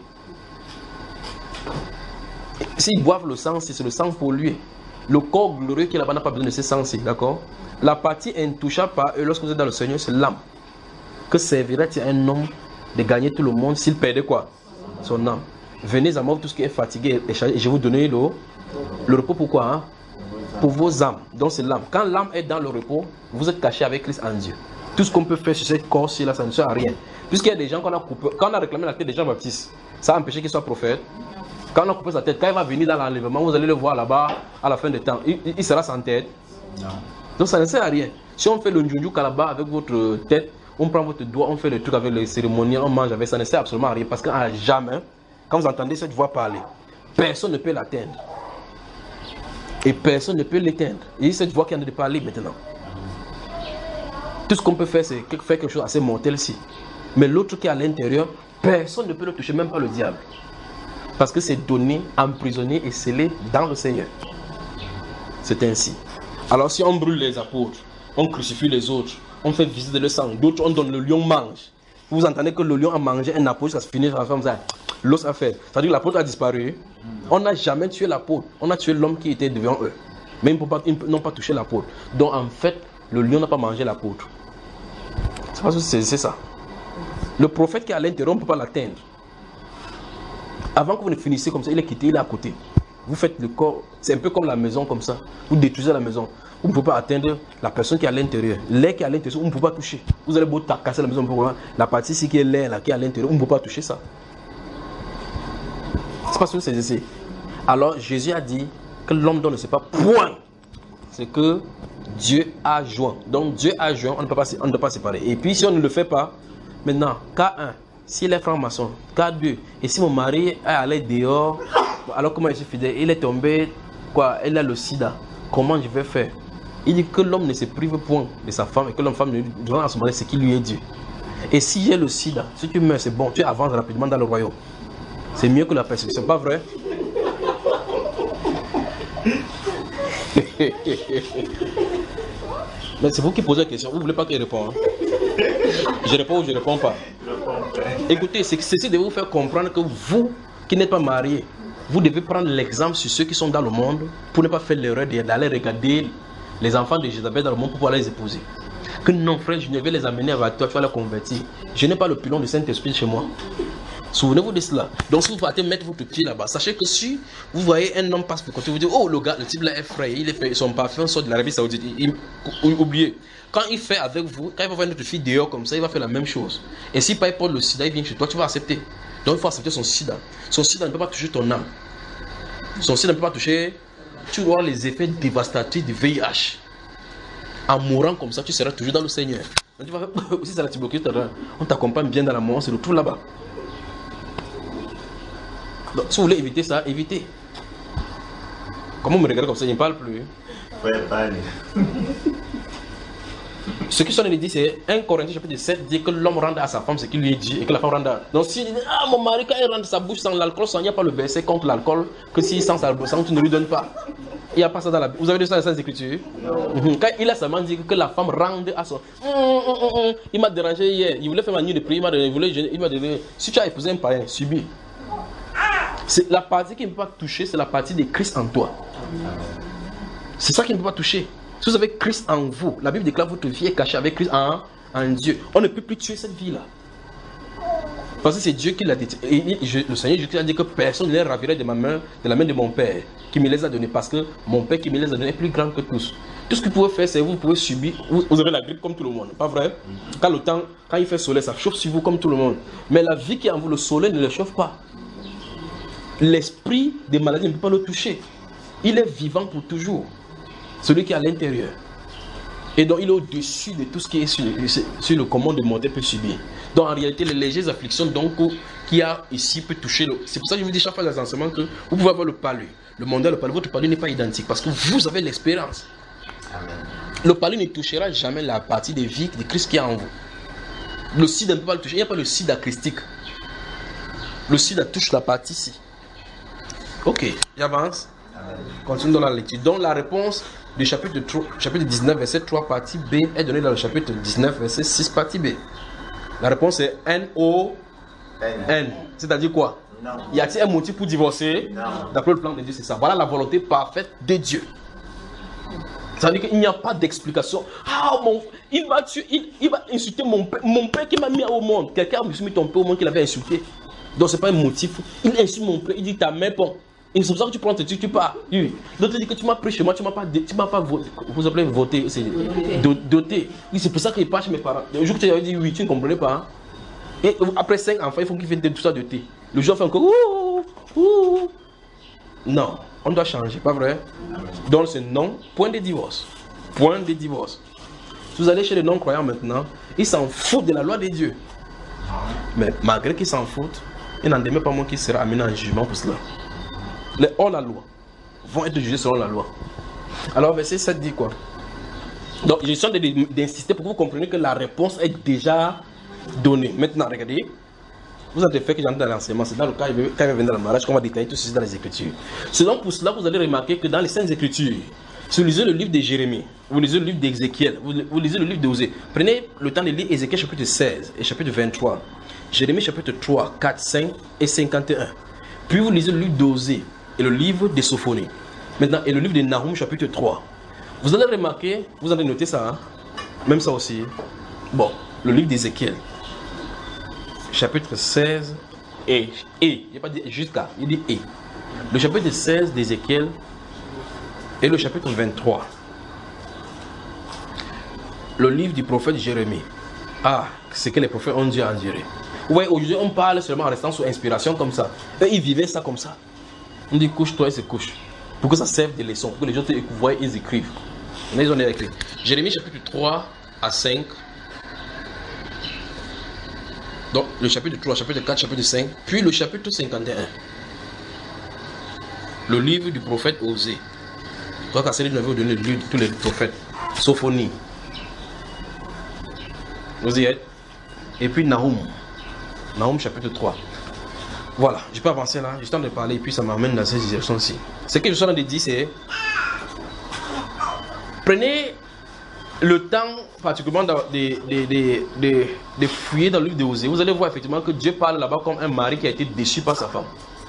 S'ils boivent le sang, c'est le sang pollué. Le corps glorieux qui est là-bas n'a pas besoin de ce sang-ci, d'accord? La partie intouchable par eux lorsque vous êtes dans le Seigneur, c'est l'âme. Que servirait-il à un homme de gagner tout le monde s'il perdait quoi? Son âme. Venez à moi tout ce qui est fatigué et je vais vous donner le, le repos. Pourquoi hein? Pour vos âmes. Donc c'est l'âme. Quand l'âme est dans le repos, vous êtes caché avec Christ en Dieu. Tout ce qu'on peut faire sur cette corps-ci là, ça ne sert à rien. Puisqu'il y a des gens qu'on a coupé, quand on a réclamé la tête de Jean-Baptiste, ça a empêché qu'il soit prophète. Quand on a coupé sa tête, quand il va venir dans l'enlèvement, vous allez le voir là-bas à la fin du temps. Il, il, il sera sans tête. Non. Donc ça ne sert à rien. Si on fait le njunju kalaba avec votre tête, on prend votre doigt, on fait le truc avec les cérémonies, on mange avec ça, ne sert absolument à rien. Parce qu'à jamais, quand vous entendez cette voix parler, personne ne peut l'atteindre. Et personne ne peut l'éteindre. Et cette voix qui est en train de parler maintenant. Tout ce qu'on peut faire, c'est faire quelque chose assez mortel ici. Mais l'autre qui est à l'intérieur, personne ne peut le toucher, même pas le diable. Parce que c'est donné, emprisonné et scellé dans le Seigneur. C'est ainsi. Alors si on brûle les apôtres, on crucifie les autres, on fait visiter le sang, d'autres on donne le lion mange. Vous entendez que le lion a mangé un apôtre, ça se finit, ça fait ça. L'os a fait. C'est-à-dire que l'apôtre a disparu. On n'a jamais tué l'apôtre. On a tué l'homme qui était devant eux. Mais ils n'ont pas touché l'apôtre. Donc en fait, le lion n'a pas mangé l'apôtre. C'est parce que c'est ça. Le prophète qui est à l'intérieur, on ne peut pas l'atteindre. Avant que vous ne finissiez comme ça, il est quitté, il est à côté. Vous faites le corps, c'est un peu comme la maison comme ça. Vous détruisez la maison. Vous ne pouvez pas atteindre la personne qui est à l'intérieur. L'air qui est à l'intérieur, on ne peut pas toucher. Vous allez beau casser la maison, la partie ici qui est l'air, là, qui est à l'intérieur, on ne peut pas toucher ça. C'est pas ce que c'est ici. Alors Jésus a dit que l'homme dont ne sait pas point, c'est que Dieu a joint. Donc Dieu a joint, on ne peut pas, on ne peut pas séparer. Et puis si on ne le fait pas, maintenant, cas un, s'il est franc-maçon, cas deux, et si mon mari est allé dehors, alors comment il se fidèle, il est tombé, quoi, il a le sida, comment je vais faire? Il dit que l'homme ne se prive point de sa femme et que l'homme femme ne doit à ce moment ce qui lui est dû. Et si j'ai le sida, si tu meurs, c'est bon, tu avances rapidement dans le royaume. C'est mieux que la persécution, pas vrai? Mais c'est vous qui posez la question, vous ne voulez pas que je réponde. Hein? Je réponds ou je ne réponds pas. Écoutez, ceci de vous faire comprendre que vous qui n'êtes pas mariés, vous devez prendre l'exemple sur ceux qui sont dans le monde pour ne pas faire l'erreur d'aller regarder les enfants de Jézabel dans le monde pour pouvoir les épouser. Que non, frère, je ne vais les amener avec toi, tu vas les convertir. Je n'ai pas le pilon du Saint-Esprit chez moi. Souvenez-vous de cela. Donc si vous partez mettre votre pied là-bas, sachez que si vous voyez un homme passe pour côté, vous dites, oh le gars, le type là est frais, il est fait, son parfum sort de l'Arabie Saoudite. Il, il, oubliez. Quand il fait avec vous, quand il va voir notre fille dehors comme ça, il va faire la même chose. Et si par exemple le sida, il vient chez toi, tu vas accepter. Donc il faut accepter son sida. Son sida ne peut pas toucher ton âme. Son sida ne peut pas toucher. Tu auras les effets dévastateurs du V I H. En mourant comme ça, tu seras toujours dans le Seigneur. Donc, tu vas, si c'est la tuberculose, on t'accompagne bien dans la mort, on se retrouve là-bas. Donc, si vous voulez éviter ça, évitez. Comment me regarder comme ça, il ne parle plus. Ouais, parle. Ce que son dit, c'est un Corinthiens chapitre sept dit que l'homme rende à sa femme ce qu'il lui dit et que la femme rende à... Donc s'il dit, ah mon mari, quand il rend sa bouche sans l'alcool, il n'y a pas le verset contre l'alcool, que s'il sent sa bouche, tu ne lui donnes pas. Il n'y a pas ça dans la Bible. Vous avez vu ça dans les Écritures? Quand il a seulement dit que la femme rende à son... Hum, hum, hum, hum. Il m'a dérangé hier, il voulait faire ma nuit de prière, il m'a dit, il m'a dit, si tu as épousé un païen, subis. C'est la partie qui ne peut pas toucher, c'est la partie de Christ en toi. C'est ça qui ne peut pas toucher. Si vous avez Christ en vous, la Bible déclare que votre vie est cachée avec Christ en, en Dieu. On ne peut plus tuer cette vie-là. Parce que c'est Dieu qui l'a dit. Et je, le Seigneur Jésus a dit que personne ne les ravirait de ma main, de la main de mon Père, qui me les a donnés. Parce que mon Père qui me les a donnés est plus grand que tous. Tout ce que vous pouvez faire, c'est vous, vous pouvez subir. Vous, vous aurez la grippe comme tout le monde, pas vrai? Quand le temps, quand il fait soleil, ça chauffe sur vous comme tout le monde. Mais la vie qui est en vous, le soleil ne le chauffe pas. L'esprit des maladies ne peut pas le toucher. Il est vivant pour toujours. Celui qui est à l'intérieur. Et donc il est au-dessus de tout ce qui est sur, sur le commande de monter peut subir. Donc en réalité, les légères afflictions donc qu'il y a ici peut toucher le... C'est pour ça que je vous dis chaque fois dans les enseignements que vous pouvez avoir le palu. Le mondial, le palu, votre palu n'est pas identique parce que vous avez l'expérience. Le palu ne touchera jamais la partie de vie de Christ qui est en vous. Le sida ne peut pas le toucher. Il n'y a pas le sida christique. Le sida touche la partie ici. Ok, j'avance. Continue dans la lecture. Donc la réponse du chapitre, trois, chapitre dix-neuf, verset trois, partie B, est donnée dans le chapitre dix-neuf, verset six, partie B. La réponse est N O N. C'est-à-dire quoi? Non. Y a-t-il un motif pour divorcer? Non. D'après le plan de Dieu, c'est ça. Voilà la volonté parfaite de Dieu. C'est-à-dire qu'il n'y a pas d'explication. Ah, mon, il va tuer, il, il va insulter mon père, mon père qui m'a mis au monde. Quelqu'un a mis ton père au monde qu'il avait insulté. Donc c'est pas un motif. Il insulte mon père, il dit ta mère, bon. Et c'est pour ça que tu prends tes trucs, tu pars. Oui. L'autre dit que tu m'as pris chez moi, tu m'as pas, tu m'as pas voté. Vous appelez voter, c'est doté. Oui, c'est pour ça qu'il part chez mes parents. Le jour que tu avais dit oui, tu ne comprenais pas. Hein? Et après cinq enfants, il faut qu'ils viennent tout ça doté. Le jour fait encore ouh, ouh. Non, on doit changer, pas vrai? Donc c'est non, point de divorce. Point de divorce. Si vous allez chez les non-croyants maintenant, ils s'en foutent de la loi de Dieu. Mais malgré qu'ils s'en foutent, il n'en demeure pas moins qu'il sera amené en jugement pour cela. Les hors-la-loi vont être jugés selon la loi. Alors verset sept dit quoi? Donc je suis en train d'insister pour que vous compreniez que la réponse est déjà donnée. Maintenant regardez, vous avez fait que j'entre dans l'enseignement, c'est dans le cas quand il va venir dans le mariage qu'on va détailler tout ceci dans les Écritures. C'est donc pour cela que vous allez remarquer que dans les Saintes Écritures, si vous lisez le livre de Jérémie, vous lisez le livre d'Ézéchiel, vous, vous lisez le livre d'Osée, prenez le temps de lire Ézéchiel chapitre seize et chapitre vingt-trois, Jérémie chapitre trois, quatre, cinq et cinquante et un. Puis vous lisez le livre d'Osée et le livre de Sophonie. Maintenant, et le livre de Nahum chapitre trois. Vous allez remarquer, vous allez noter ça, hein? Même ça aussi. Bon, le livre d'Ézéchiel, chapitre seize et, et, il n'y a pas dit jusqu'à, il dit et. Le chapitre seize d'Ézéchiel et le chapitre vingt-trois. Le livre du prophète Jérémie. Ah, ce que les prophètes ont dû endurer. Vous voyez, aujourd'hui on parle seulement en restant sous inspiration comme ça. Eux, ils vivaient ça comme ça. On dit couche-toi et se couche. Pour que ça serve de leçon. Pour que les gens te voient, ils écrivent. Là, ils ont écrit. Jérémie chapitre trois à cinq. Donc, le chapitre trois, chapitre quatre, chapitre cinq. Puis le chapitre cinquante et un. Le livre du prophète Osée. Donc, à celui-là, vous donner le livre de tous les prophètes. Sophonie. Vous y êtes. Et puis Nahum. Nahum chapitre trois. Voilà, je peux avancer là, j'ai temps de parler et puis ça m'amène dans cette direction-ci. Ce que je suis en train de dire, c'est prenez le temps particulièrement de, de, de, de, de fouiller dans le livre d'Osée. Vous allez voir effectivement que Dieu parle là-bas comme un mari qui a été déçu par sa femme.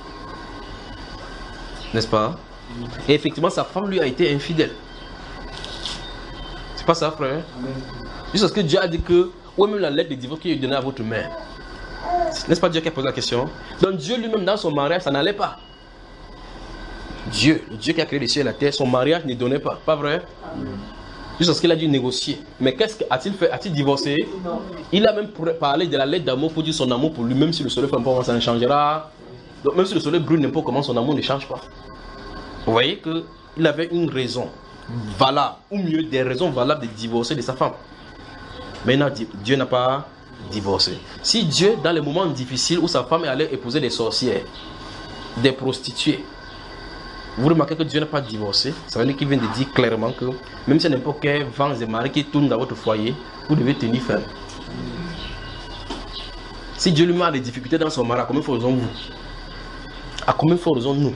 N'est-ce pas? Et effectivement, sa femme lui a été infidèle. C'est pas ça, frère? Juste parce que Dieu a dit que, ou même la lettre de divorce qu'il a donnée à votre mère. N'est-ce pas Dieu qui a posé la question? Donc Dieu lui-même dans son mariage, ça n'allait pas. Dieu, le Dieu qui a créé les cieux et la terre, son mariage ne donnait pas. Pas vrai? Juste parce qu'il a dû négocier. Mais qu'est-ce qu'a-t-il fait? A-t-il divorcé? Non. Il a même parlé de la lettre d'amour pour dire son amour pour lui, même si le soleil fait un peu comment ça ne changera. Donc même si le soleil brûle n'importe comment, son amour ne change pas. Vous voyez qu'il avait une raison valable, ou mieux des raisons valables de divorcer de sa femme. Mais Dieu n'a pas divorcé. Si Dieu, dans les moments difficiles où sa femme est allée épouser des sorcières, des prostituées, vous remarquez que Dieu n'a pas divorcé. Ça veut dire qu'il vient de dire clairement que même si n'importe quel vent et marée qui tourne dans votre foyer, vous devez tenir ferme. Si Dieu lui met des difficultés dans son mari, à combien faisons-vous? À combien faisons-nous?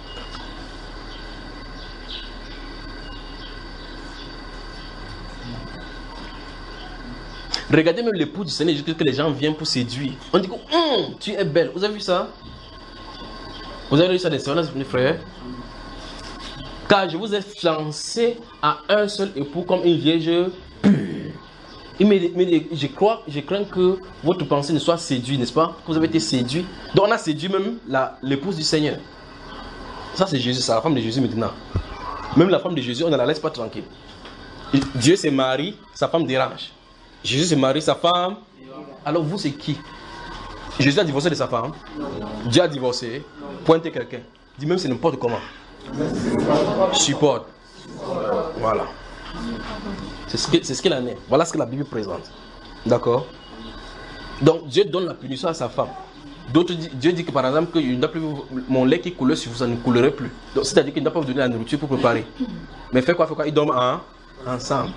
Regardez même l'époux du Seigneur Jésus que les gens viennent pour séduire. On dit que hum, tu es belle. Vous avez vu ça? Vous avez vu ça des sœurs, mes frères? Car je vous ai fiancé à un seul époux comme une vierge pure. Mais, mais je crois, je crains que votre pensée ne soit séduite, n'est-ce pas? Que vous avez été séduit. Donc on a séduit même l'épouse du Seigneur. Ça c'est Jésus, c'est la femme de Jésus maintenant. Même la femme de Jésus, on ne la laisse pas tranquille. Dieu se marie, sa femme dérange. Jésus se marie, sa femme. Alors vous c'est qui? Jésus a divorcé de sa femme. Dieu a divorcé. Pointez quelqu'un. Dis même c'est n'importe comment. Supporte. Voilà. C'est ce qu'il ce qu'il en est. Voilà ce que la Bible présente. D'accord? Donc Dieu donne la punition à sa femme. D'autres, Dieu dit que par exemple que il ne doit plus, mon lait qui coulait sur vous, ça ne coulerait plus. Donc c'est-à-dire qu'il ne doit pas vous donner la nourriture pour préparer. Mais fait quoi, fait quoi? Ils dorment en, ensemble.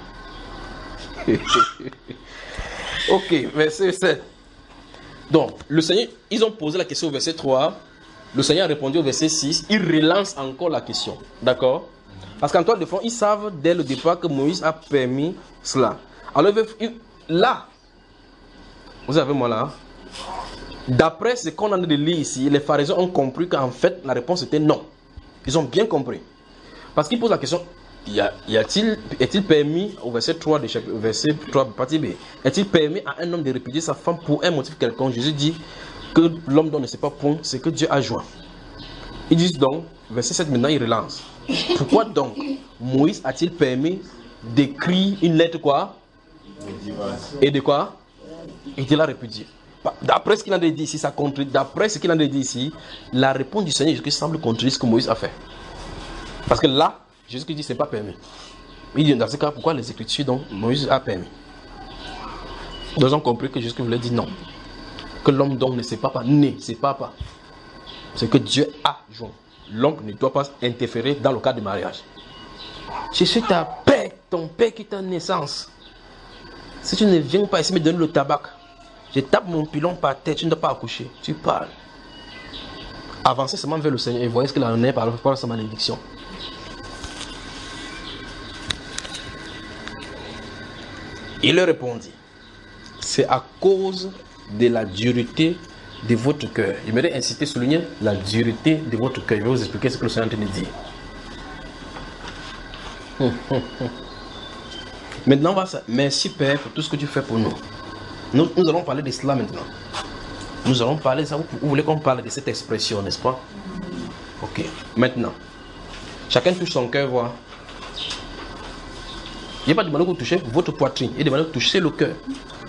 Ok, verset sept. Donc, le Seigneur, ils ont posé la question au verset trois. Le Seigneur a répondu au verset six. Il relance encore la question. D'accord? Parce qu'en toile de fond, ils savent dès le départ que Moïse a permis cela. Alors, là, vous avez moi là. D'après ce qu'on a de lire ici, les pharisiens ont compris qu'en fait, la réponse était non. Ils ont bien compris. Parce qu'ils posent la question, y a, y a-t-il, est-il permis, au verset trois, de chaque, verset trois, partie B, est-il permis à un homme de répudier sa femme pour un motif quelconque? Jésus dit que l'homme dont ne sait pas point, c'est que Dieu a joint. Ils disent donc, verset sept, maintenant il relance. Pourquoi donc Moïse a-t-il permis d'écrire une lettre quoi? Et de quoi? Et de la répudier. D'après ce qu'il a dit ici, ça contredit. D'après ce qu'il a dit ici, la réponse du Seigneur Jésus semble contredire ce que Moïse a fait. Parce que là, Jésus dit c'est pas permis. Il dit dans ce cas, pourquoi les Écritures donc Moïse a permis? Ils ont compris que Jésus voulait dire non. Que l'homme donc ne sait pas pas, né, c'est pas pas. C'est que Dieu a joint. L'homme ne doit pas interférer dans le cas du mariage. Je suis ta père, ton père qui t'a naissance. Si tu ne viens pas ici me donner le tabac, je tape mon pilon par terre, tu ne dois pas accoucher. Tu parles. Avancez seulement vers le Seigneur et voyez ce qu'il en est par rapport à sa malédiction. Il leur répondit, c'est à cause de la dureté de votre cœur. Il m'aimerait inciter, souligner la dureté de votre cœur. Je vais vous expliquer ce que le Seigneur est en train de dire. Hum, hum, hum. Maintenant, on va ça. Merci Père pour tout ce que tu fais pour nous. Nous, nous allons parler de cela maintenant. Nous allons parler de ça. Vous, vous voulez qu'on parle de cette expression, n'est-ce pas? Ok. Maintenant, chacun touche son cœur, voir. Il n'y a pas demandé que vous touchez votre poitrine. Il demande de toucher le cœur.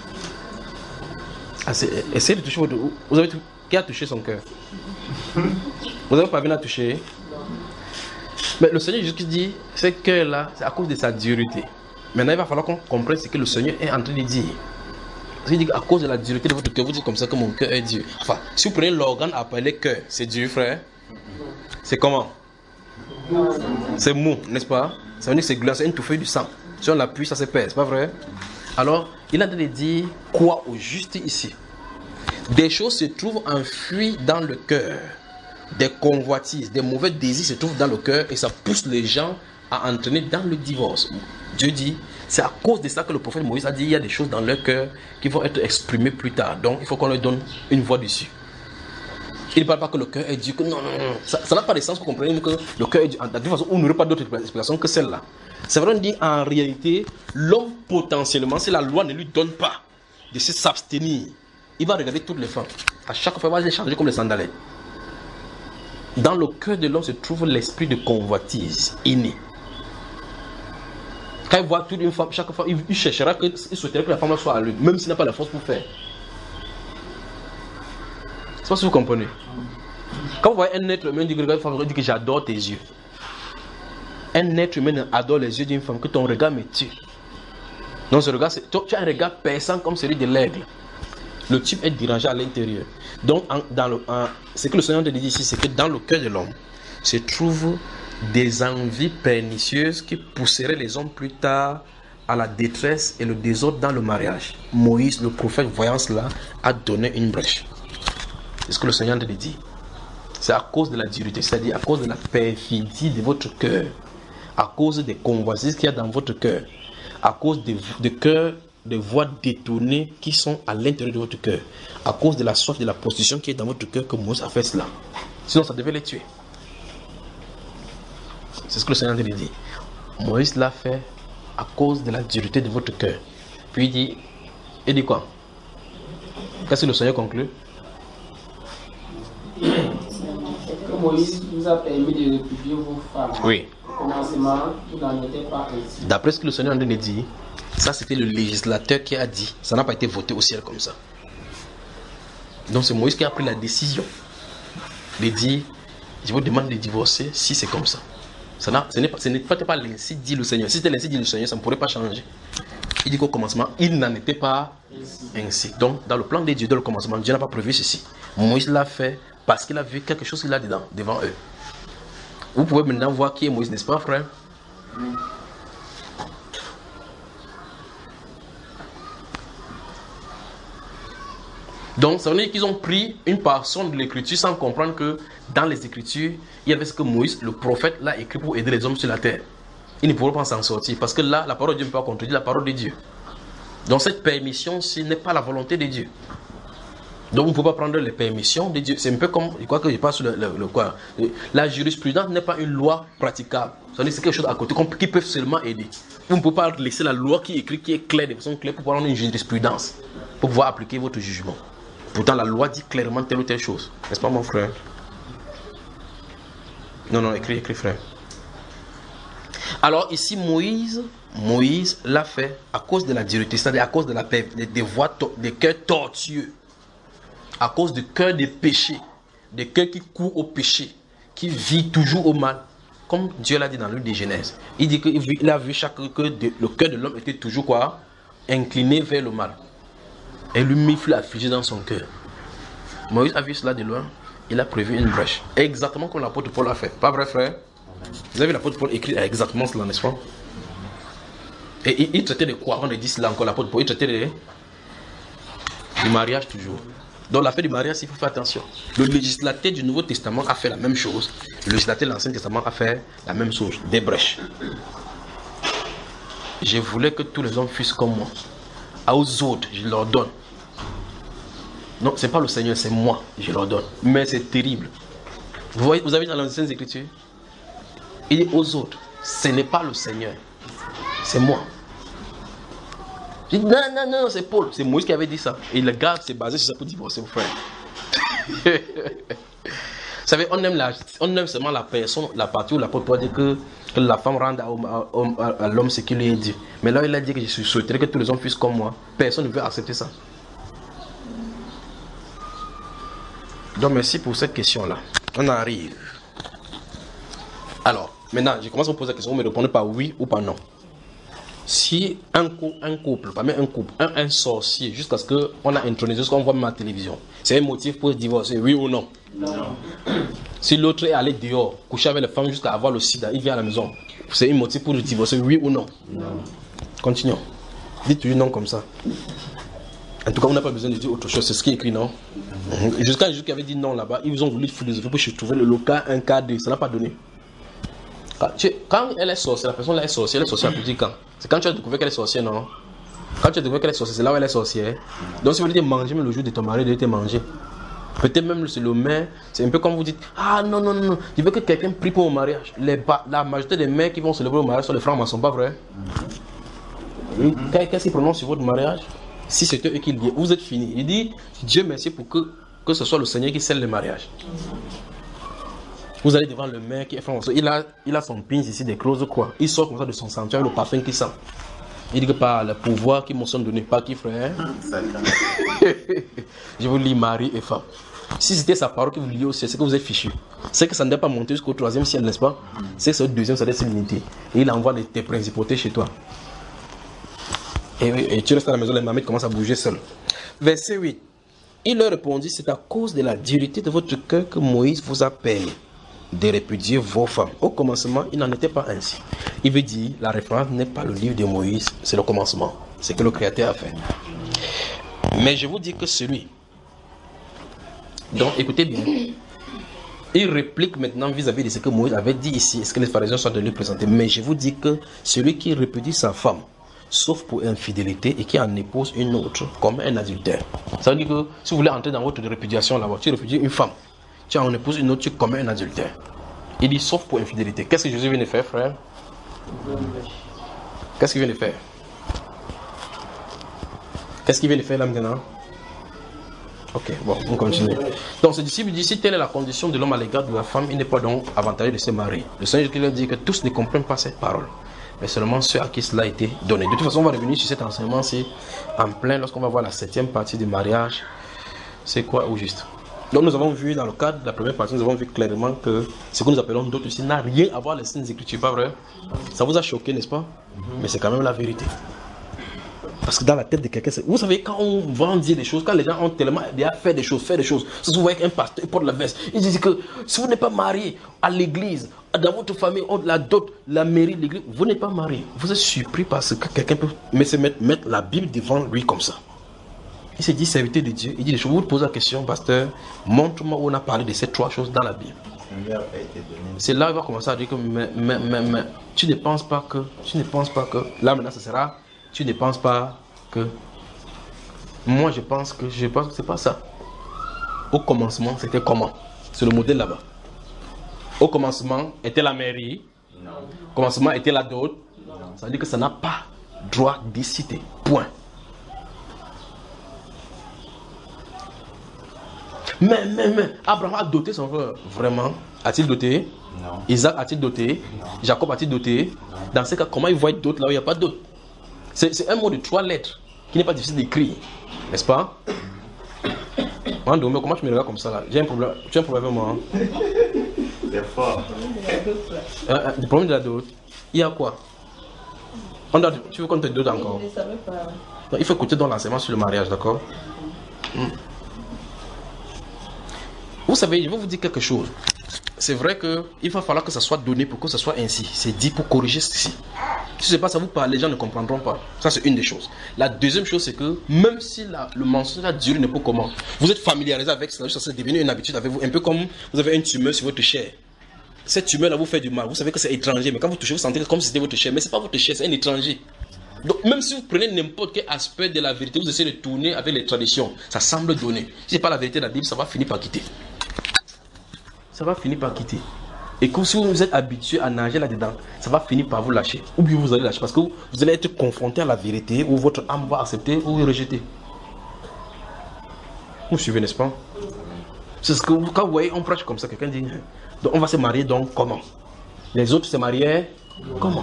Ah, essayez de toucher votre... Vous avez... Qui a touché son cœur? Vous n'avez pas bien à toucher? Mais le Seigneur Jésus dit, ce cœur-là, c'est à cause de sa dureté. Maintenant, il va falloir qu'on comprenne ce que le Seigneur est en train de dire. Parce qu'il dit qu'à cause de la dureté de votre cœur, vous dites comme ça que mon cœur est dur. Enfin, si vous prenez l'organe appelé cœur, c'est dur, frère. C'est comment? C'est mou, n'est-ce pas? Ça veut dire que c'est glace, c'est une touffée du sang. Si on l'appuie, ça se pèse, c'est pas vrai? Alors, il a de dire quoi au juste ici? Des choses se trouvent enfouies dans le cœur. Des convoitises, des mauvais désirs se trouvent dans le cœur et ça pousse les gens à entraîner dans le divorce. Dieu dit, c'est à cause de ça que le prophète Moïse a dit, il y a des choses dans leur cœur qui vont être exprimées plus tard. Donc, il faut qu'on leur donne une voix dessus. Il ne parle pas que le cœur est dur. Que non, non, non. Ça n'a pas de sens pour comprendre que le cœur est dur. De toute façon, on n'aurait pas d'autre explication que celle-là. C'est vrai, on dit en réalité, l'homme potentiellement, si la loi ne lui donne pas de se s'abstenir, il va regarder toutes les femmes. À chaque fois, il va les changer comme les sandalettes. Dans le cœur de l'homme se trouve l'esprit de convoitise inné. Quand il voit toute une femme, chaque fois, il cherchera, que, il souhaiterait que la femme soit à lui, même s'il n'a pas la force pour faire. Je ne sais pas si vous comprenez. Quand vous voyez un être humain, il dit que j'adore tes yeux. Un être humain adore les yeux d'une femme, que ton regard me tue. Donc ce regard, tu as un regard perçant comme celui de l'aigle. Le type est dirigé à l'intérieur. Donc en, dans le, en, ce que le Seigneur te dit ici, c'est que dans le cœur de l'homme se trouvent des envies pernicieuses qui pousseraient les hommes plus tard à la détresse et le désordre dans le mariage. Moïse, le prophète, voyant cela, a donné une brèche. C'est ce que le Seigneur te dit. C'est à cause de la dureté, c'est-à-dire à cause de la perfidie de votre cœur, à cause des convoitises qu'il y a dans votre cœur, à cause des, des cœurs, des voix détournées qui sont à l'intérieur de votre cœur, à cause de la soif de la prostitution qui est dans votre cœur que Moïse a fait cela. Sinon, ça devait les tuer. C'est ce que le Seigneur te dit. Moïse l'a fait à cause de la dureté de votre cœur. Puis il dit, il dit quoi? Qu'est-ce que le Seigneur conclut? Que Moïse vous a permis de répudier vos femmes. Oui. Au commencement, il n'en était pas ainsi. D'après ce que le Seigneur nous dit, ça c'était le législateur qui a dit. Ça n'a pas été voté au ciel comme ça. Donc c'est Moïse qui a pris la décision de dire, je vous demande de divorcer si c'est comme ça. Ça n'a, ce n'est pas, ce n'est pas, pas l'ainsi dit le Seigneur. Si c'était l'ainsi dit le Seigneur, ça ne pourrait pas changer. Il dit qu'au commencement, il n'en était pas ainsi. Donc, dans le plan de Dieu, dans le commencement, Dieu n'a pas prévu ceci. Moïse l'a fait parce qu'il a vu quelque chose qu'il a dedans, devant eux. Vous pouvez maintenant voir qui est Moïse, n'est-ce pas, frère? Donc, ça veut dire qu'ils ont pris une portion de l'écriture sans comprendre que dans les écritures, il y avait ce que Moïse, le prophète, l'a écrit pour aider les hommes sur la terre. Ils ne pourront pas s'en sortir parce que là, la parole de Dieu ne peut pas contredire la parole de Dieu. Donc, cette permission, ce n'est pas la volonté de Dieu. Donc, on ne peut pas prendre les permissions de Dieu. C'est un peu comme, je crois que je passe sur le, le, le quoi. La jurisprudence n'est pas une loi praticable. C'est-à-dire c'est quelque chose à côté qui peut seulement aider. Vous ne pouvez pas laisser la loi qui est écrite, qui est claire, de façon claire, pour pouvoir avoir une jurisprudence, pour pouvoir appliquer votre jugement. Pourtant, la loi dit clairement telle ou telle chose. N'est-ce pas, mon frère? Non, non, écris, écris, frère. Alors, ici, Moïse, Moïse l'a fait à cause de la dureté, c'est-à-dire à cause de la paix, des, des voies, des cœurs tortueux, à cause du cœur des péchés, des cœurs qui courent au péché, qui vivent toujours au mal. Comme Dieu l'a dit dans le livre de Genèse. Il dit qu'il a vu chaque que de, le cœur de l'homme était toujours quoi? Incliné vers le mal. Et lui fut affligé dans son cœur. Moïse a vu cela de loin. Il a prévu une brèche. Exactement comme l'apôtre Paul a fait. Pas vrai, frère? Vous avez vu l'apôtre Paul écrit exactement cela, n'est-ce pas? Et il, il traitait de quoi? On a dit cela encore, l'apôtre Paul. Il traitait de, du mariage toujours. Donc l'affaire du mariage, il faut faire attention. Le législateur du Nouveau Testament a fait la même chose. Le législateur de l'Ancien Testament a fait la même chose. Des brèches. Je voulais que tous les hommes fussent comme moi. Aux autres, je leur donne. Non, ce n'est pas le Seigneur, c'est moi, je leur donne. Mais c'est terrible. Vous voyez, vous avez dans l'Ancienne Écriture, il dit aux autres, ce n'est pas le Seigneur, c'est moi. Je dis, non, non, non, c'est Paul. C'est Moïse qui avait dit ça. Et le gars s'est basé sur ça pour divorcer, mon frère. Vous savez, on aime, la, on aime seulement la personne, la partie où l'apôtre Paul dit que, que la femme rende à, à, à, à l'homme ce qu'il lui a dit. Mais là, il a dit que je souhaiterais que tous les hommes fussent comme moi. Personne ne veut accepter ça. Donc, merci pour cette question-là. On arrive. Alors, maintenant, je commence à vous poser la question. Vous me répondez par oui ou par non. Si un, cou un couple, pas même un couple, un, un sorcier, jusqu'à ce qu'on a intronisé ce qu'on voit même à la télévision, c'est un motif pour se divorcer, oui ou non? Non. Si l'autre est allé dehors, coucher avec les femmes jusqu'à avoir le sida, il vient à la maison, c'est un motif pour se divorcer, oui ou non? Non. Continuons. Dites toujours non comme ça. En tout cas, on n'a pas besoin de dire autre chose, c'est ce qui est écrit, non? Mm-hmm. Jusqu'à un jour qui avait dit non là-bas, ils ont voulu philosopher pour se trouver le local, un cas de, ça n'a pas donné. Quand elle est sorcière, la personne là est sorcière, elle est sorcière depuis quand? C'est quand tu as découvert qu'elle est sorcière, non? Quand tu as découvert qu'elle est sorcière, c'est là où elle est sorcière. Donc si vous dites manger, mais le jour de ton mari, de te manger. Peut-être même c'est le maire, c'est un peu comme vous dites, ah non, non, non, je veux que quelqu'un prie pour mon mariage. Les, la majorité des mères qui vont célébrer le mariage sont les francs-maçons, pas vrai? Mm-hmm. Qu'est-ce qu'ils prononcent sur votre mariage? Si c'était eux qui le disent, vous êtes finis. Il dit, Dieu merci pour que, que ce soit le Seigneur qui scelle le mariage. Vous allez devant le maire qui est français. Il a, il a son pince ici, des closes quoi. Il sort comme ça de son sanctuaire, le parfum qui sent. Il dit que par le pouvoir qui m'ont donné, pas qui frère. Je vous lis mari et femme. Si c'était sa parole que vous liez au ciel, c'est que vous êtes fichu. C'est que ça ne doit pas monter jusqu'au troisième ciel, n'est-ce pas? C'est que c'est le deuxième, ça doit être l'unité. Et il envoie tes principautés chez toi. Et, et tu restes à la maison, les mamies commencent à bouger seules. Verset huit. Il leur répondit, c'est à cause de la dureté de votre cœur que Moïse vous appelle de répudier vos femmes. Au commencement, il n'en était pas ainsi. Il veut dire, la référence n'est pas le livre de Moïse, c'est le commencement. C'est que le Créateur a fait. Mais je vous dis que celui... Donc, écoutez bien. Il réplique maintenant vis-à-vis de ce que Moïse avait dit ici. Est-ce que les pharisiens sont de lui présenter? Mais je vous dis que celui qui répudie sa femme, sauf pour infidélité, et qui en épouse une autre, comme un adultère. Ça veut dire que si vous voulez entrer dans votre répudiation là-bas, tu répudies une femme, tu en épouses une autre, tu commets un adultère. Il dit sauf pour infidélité. Qu'est-ce que Jésus vient de faire, frère? Qu'est-ce qu'il vient de faire? Qu'est-ce qu'il vient de faire là maintenant? Ok, bon, on continue. Donc, ce disciple dit, si telle est la condition de l'homme à l'égard de la femme, il n'est pas donc avantageux de se marier. Le Seigneur Jésus dit que tous ne comprennent pas cette parole, mais seulement ceux à qui cela a été donné. De toute façon, on va revenir sur cet enseignement, c'est en plein, lorsqu'on va voir la septième partie du mariage. C'est quoi au juste? Donc, nous avons vu dans le cadre de la première partie, nous avons vu clairement que ce que nous appelons d'autres ici n'a rien à voir avec les Saintes Écritures, pas vrai? Ça vous a choqué, n'est-ce pas? Mais c'est quand même la vérité. Parce que dans la tête de quelqu'un, vous savez, quand on va dire des choses, quand les gens ont tellement déjà fait des choses, fait des choses, si vous voyez qu'un pasteur porte la veste, il dit que si vous n'êtes pas marié à l'église, dans votre famille, la dot, la mairie, l'église, vous n'êtes pas marié. Vous êtes surpris parce que quelqu'un peut mettre, mettre la Bible devant lui comme ça. Il se dit serviteur de Dieu, il dit, je vous pose la question, pasteur, montre-moi où on a parlé de ces trois choses dans la Bible. C'est là qu'il va commencer à dire que mais, mais, mais, mais, tu ne penses pas que, tu ne penses pas que, là maintenant ce sera, tu ne penses pas que, moi je pense que, je pense que c'est pas ça. Au commencement, c'était comment? C'est le modèle là-bas. Au commencement, était la mairie. Non. Au commencement, était la dot. Non. Ça veut dire que ça n'a pas droit d'y citer. Point. Mais, mais, mais, Abraham a doté son frère. Vraiment? A-t-il doté? Non. Isaac a-t-il doté? Non. Jacob a-t-il doté? Non. Dans ce cas, comment il voit d'autres là où il n'y a pas d'autres? C'est un mot de trois lettres qui n'est pas difficile d'écrire. N'est-ce pas? Comment tu me regardes comme ça là? J'ai un problème. Tu as un problème avec moi? Hein? C'est fort. Euh, euh, le problème de la dot, il y a quoi? On doit, tu veux qu'on te dote encore? Je ne savais pas. Non, il faut écouter dans l'enseignement sur le mariage, d'accord? hmm. Vous savez, je vais vous dire quelque chose. C'est vrai qu'il va falloir que ça soit donné pour que ça soit ainsi. C'est dit pour corriger ceci. Si ce n'est pas ça, vous parlez, les gens ne comprendront pas. Ça, c'est une des choses. La deuxième chose, c'est que même si la, le mensonge a duré n'importe comment, vous êtes familiarisé avec cela, ça c'est devenu une habitude avec vous. Un peu comme vous avez une tumeur sur votre chair. Cette tumeur-là vous fait du mal. Vous savez que c'est étranger, mais quand vous touchez, vous sentez comme si c'était votre chair. Mais ce n'est pas votre chair, c'est un étranger. Donc, même si vous prenez n'importe quel aspect de la vérité, vous essayez de tourner avec les traditions. Ça semble donner. Si ce n'est pas la vérité de la Bible, ça va finir par quitter. Ça va finir par quitter. Et que si vous êtes habitué à nager là-dedans, ça va finir par vous lâcher. Ou bien vous allez lâcher parce que vous, vous allez être confronté à la vérité ou votre âme va accepter ou rejeter. Vous suivez, n'est-ce pas? C'est ce que vous, quand vous voyez, on prêche comme ça, quelqu'un dit, donc on va se marier donc comment? Les autres se mariaient comment?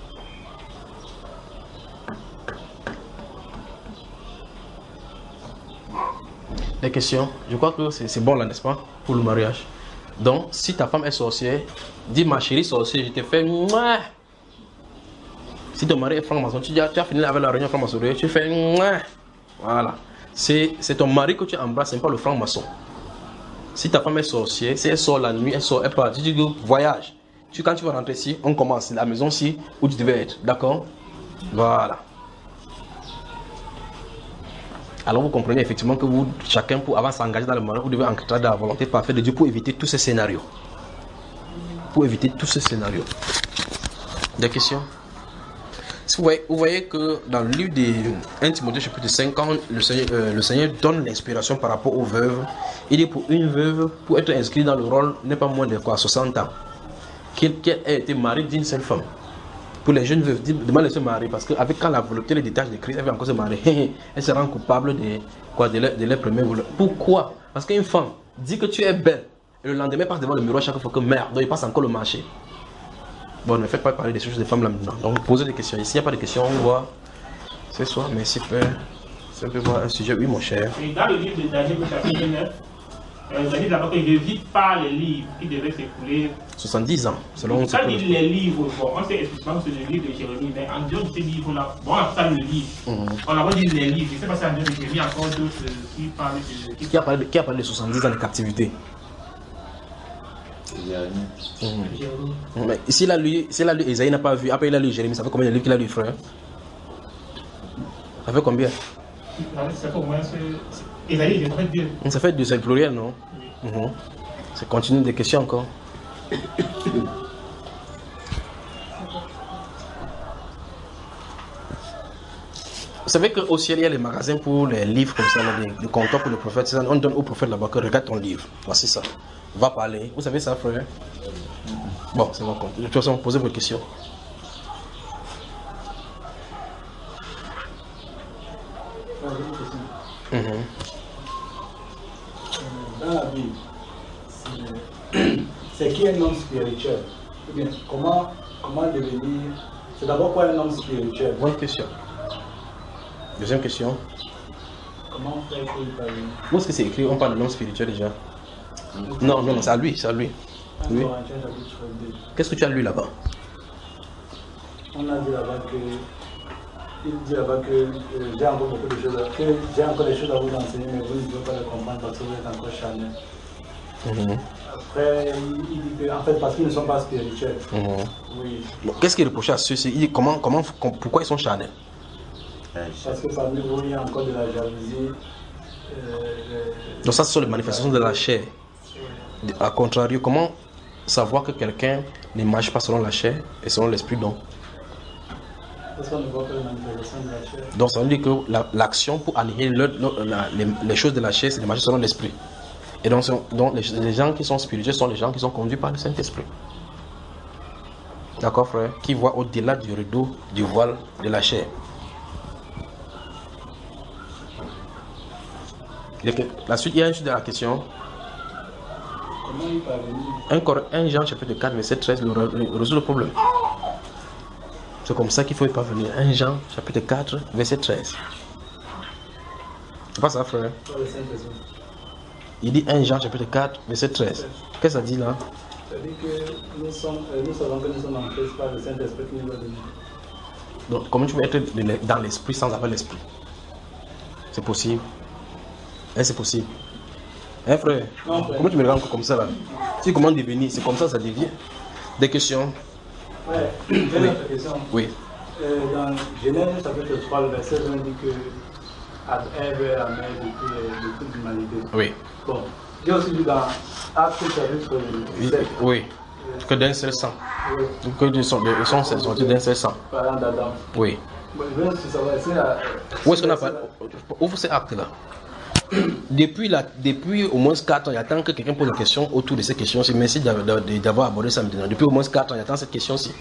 Des questions? Je crois que c'est bon là, n'est-ce pas? Pour le mariage. Donc, si ta femme est sorcière, dis ma chérie sorcière, je te fais mouah. Si ton mari est franc-maçon, tu, tu as fini avec la réunion franc-maçonnerie, tu fais mouah. Voilà. C'est ton mari que tu embrasses, ce n'est pas le franc-maçon. Si ta femme est sorcière, si elle sort la nuit, elle sort, elle part, tu dis voyage. Tu, quand tu vas rentrer ici, on commence la maison ici où tu devais être. D'accord? Voilà. Alors vous comprenez effectivement que vous, chacun, pour avant de s'engager dans le mariage, vous devez encadrer dans la volonté parfaite de Dieu pour éviter tous ces scénarios. Pour éviter tous ces scénarios. Des questions? Si vous, voyez, vous voyez que dans le livre de premier Timothée chapitre cinq, quand le Seigneur, euh, le Seigneur donne l'inspiration par rapport aux veuves, il dit pour une veuve, pour être inscrit dans le rôle, n'est pas moins de quoi, soixante ans. Qu'elle ait été mariée d'une seule femme. Pour les jeunes veuves, demande de se marier parce qu'avec quand la volonté les détache de Christ, elle va encore se marier. Elle se rend coupable de, quoi, de, leur, de leur premier volonté. Pourquoi? Parce qu'une femme dit que tu es belle et le lendemain passe devant le miroir chaque fois que merde, donc il passe encore le marché. Bon, ne faites pas parler des choses des femmes là maintenant. Donc posez des questions. Ici, il n'y a pas de questions, on voit. C'est soit, merci Père. C'est un peu voir un sujet, oui mon cher. Et dans le livre de Daniel, chapitre neuf, Euh, ça dit d'abord que je ne vis pas les livres qui devaient s'écouler. soixante-dix ans, selon ce Ça que... dit les livres, bon, on sait explicitement que c'est le livre de Jérémie, mais en dehors de ces livres-là, bon, on a ça le livre. Mm-hmm. On a pas dit les livres, je ne sais pas si en dehors de Jérémie, il y a encore d'autres qui parlent de... Qui, qui, a parlé de, qui a parlé de soixante-dix ans de captivité? Jérémie. Mmh. Mais s'il a lu, s'il a lu Isaïe n'a pas vu, après il a lu Jérémie, ça fait combien de livres qu'il a lu, frère? Ça fait combien? Ça fait au moins... Isaïe, ça fait deux. Ça fait deux, c'est le pluriel, non? Oui. Mmh. C'est continue des questions encore. Vous savez qu'au ciel, il y a les magasins pour les livres comme ça, les, les comptoirs pour le prophète. Ça, on donne au prophète là-bas que regarde ton livre. Voici ça. Va parler. Vous savez ça, frère? Bon, c'est bon. De toute façon, posez vos questions. Mm-hmm. Dans la Bible, c'est qui un homme spirituel? Ou bien, comment, comment devenir... C'est d'abord quoi un homme spirituel? Bonne question. Deuxième question. Comment faire pour y parvenir? Où est-ce que c'est écrit? On parle de l'homme spirituel déjà. Mm-hmm. Non, non, non, c'est à lui, c'est à lui. Oui. Qu'est-ce que tu as lu là-bas? On a dit là-bas que... Il dit là-bas que euh, j'ai encore beaucoup de choses à... que j'ai encore des choses à vous enseigner, mais vous ne pouvez pas les comprendre parce que vous êtes encore charnel. Mm-hmm. Après, il, il dit que, en fait, parce qu'ils ne sont pas spirituels. Mm-hmm. Oui. Bon, qu'est-ce qu'il reproche à ceux-ci? Il dit comment, comment, pourquoi ils sont charnels? Parce que parmi vous, il y a encore de la jalousie. Euh, Donc ça, ce sont les manifestations de la chair. Oui. A contrario, comment savoir que quelqu'un ne marche pas selon la chair et selon l'esprit donc? Parce qu'on ne voit pas les manifestations de la chair. Donc ça veut dire que la, l'action pour annihiler le, le, la, les, les choses de la chair, c'est de marcher selon l'esprit. Et donc, donc les, les gens qui sont spirituels sont les gens qui sont conduits par le Saint-Esprit. D'accord, frère? Qui voient au-delà du rideau, du voile de la chair. La suite, il y a une suite de la question. Comment il parvenir? Un, un Jean chapitre quatre, verset treize, résout le problème. C'est comme ça qu'il faut y parvenir. un Jean chapitre quatre, verset treize. C'est pas ça, frère? Il dit un Jean chapitre quatre, verset treize. Qu'est-ce que ça dit là? Ça dit que nous, sommes, euh, nous savons que nous sommes en Christ par le Saint-Esprit qui nous a donné. Donc, comment tu peux être dans l'esprit sans avoir l'esprit? C'est possible. Eh, c'est possible. Hein, frère? Non, frère? Comment tu me regardes comme ça là? Si comment devenir? C'est comme ça, ça devient. Des questions? Ouais, j'ai une autre question. Oui. Euh, dans Genèse chapitre trois, le verset vingt dit que Ève est la mère de, de toute l'humanité. Oui. Bon. J'ai aussi lu dans Actes chapitre sept. Oui. Euh, que d'un seul sang. Oui. Que de son, de son sorti d'un seul sang. Parlant d'Adam. Oui. Bon, je veux savoir, c'est à... Où est-ce qu'on a pas... Où c'est acte là? Depuis, la, depuis au moins quatre ans, il attend que quelqu'un pose une question autour de ces questions-ci. Merci d'avoir abordé ça maintenant. Depuis au moins quatre ans, il attend cette question-ci.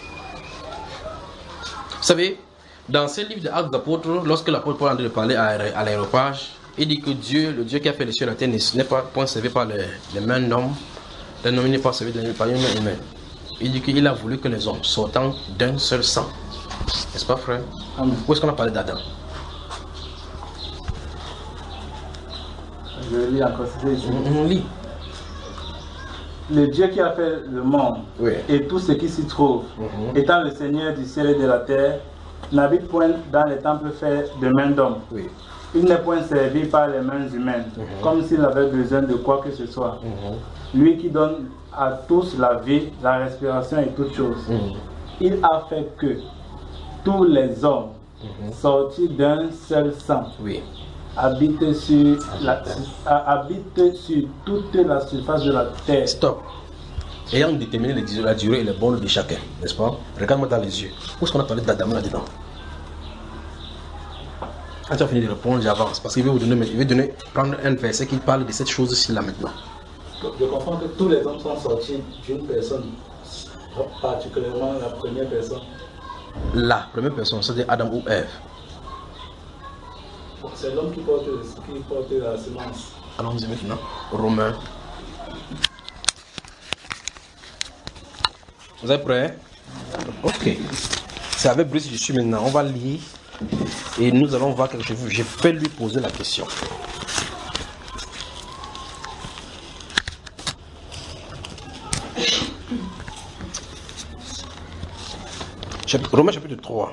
Vous savez, dans ce livre de Actes d'apôtres, lorsque l'apôtre Paul est en train de parler à l'aéropage, il dit que Dieu, le Dieu qui a fait les cieux et la terre, n'est pas point servi par les, les mains d'hommes. L'homme n'est pas servi par une main humaine. Il dit qu'il a voulu que les hommes sortant d'un seul sang. N'est-ce pas, frère? Où est-ce qu'on a parlé d'Adam? Je lis encore, c'est ici. On lit. Le Dieu qui a fait le monde, oui, et tout ce qui s'y trouve, mm-hmm, étant le Seigneur du ciel et de la terre, n'habite point dans les temples faits de mains d'hommes. Oui. Il n'est point servi par les mains humaines, mm-hmm, comme s'il avait besoin de quoi que ce soit. Mm-hmm. Lui qui donne à tous la vie, la respiration et toutes choses. Mm-hmm. Il a fait que tous les hommes, mm-hmm, sortis d'un seul sang, oui, habite sur, la, habite sur toute la surface de la terre. Stop. Ayant déterminé la durée et les bornes de chacun, n'est-ce pas? Regarde-moi dans les yeux. Où est-ce qu'on a parlé d'Adam là-dedans? Quand tu as fini de répondre, j'avance. Parce qu'il veut vous donner, il veut donner, prendre un verset qui parle de cette chose-ci là maintenant. Je comprends que tous les hommes sont sortis d'une personne, particulièrement la première personne. La première personne, c'est Adam ou Ève. C'est l'homme qui porte, qui porte la semence. Allons-y maintenant. Romains. Vous êtes prêts? Ok. C'est avec Brice que je suis maintenant. On va lire et nous allons voir quelque chose. Je vais lui poser la question. Romains chapitre trois.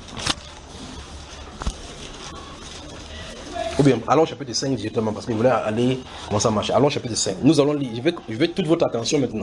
Ou bien, allons au chapitre cinq directement, parce que vous voulez aller comment ça marche. Allons au chapitre cinq. Nous allons lire. Je veux, je veux toute votre attention maintenant.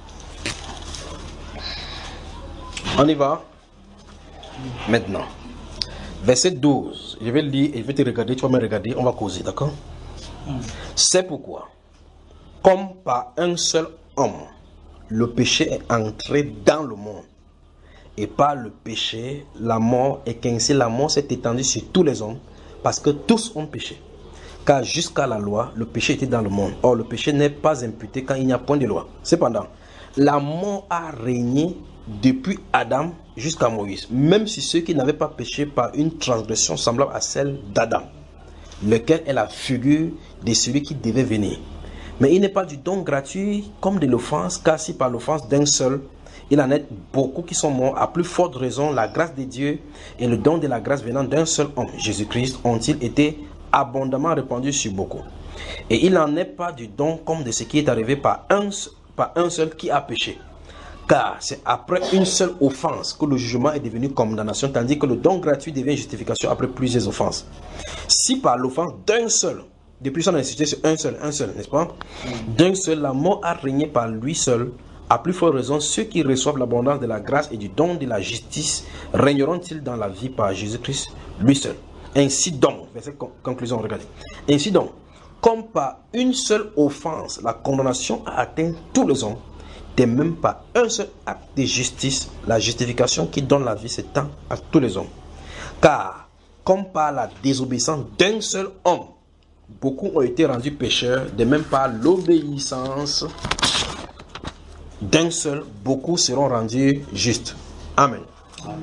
On y va. Maintenant. Verset douze. Je vais lire et je vais te regarder. Tu vas me regarder. On va causer, d'accord? C'est pourquoi, comme par un seul homme, le péché est entré dans le monde. Et par le péché, la mort, et qu'ainsi la mort s'est étendue sur tous les hommes, parce que tous ont péché. Car jusqu'à la loi, le péché était dans le monde. Or, le péché n'est pas imputé quand il n'y a point de loi. Cependant, la mort a régné depuis Adam jusqu'à Moïse, même si ceux qui n'avaient pas péché par une transgression semblable à celle d'Adam, lequel est la figure de celui qui devait venir. Mais il n'est pas du don gratuit comme de l'offense, car si par l'offense d'un seul, il en est beaucoup qui sont morts, à plus forte raison, la grâce de Dieu et le don de la grâce venant d'un seul homme, Jésus-Christ, ont-ils été abondamment répandus sur beaucoup. Et il n'en est pas du don comme de ce qui est arrivé par un, par un seul qui a péché. Car c'est après une seule offense que le jugement est devenu condamnation, tandis que le don gratuit devient justification après plusieurs offenses. Si par l'offense d'un seul, depuis on a insisté sur un seul, un seul, n'est-ce pas? D'un seul, la mort a régné par lui seul. À plus forte raison, ceux qui reçoivent l'abondance de la grâce et du don de la justice régneront-ils dans la vie par Jésus-Christ, lui seul. Ainsi donc, verset conclusion, regardez. Ainsi donc, comme par une seule offense, la condamnation a atteint tous les hommes, de même par un seul acte de justice, la justification qui donne la vie s'étend à tous les hommes. Car, comme par la désobéissance d'un seul homme, beaucoup ont été rendus pécheurs, de même par l'obéissance d'un seul, beaucoup seront rendus justes. Amen. Amen.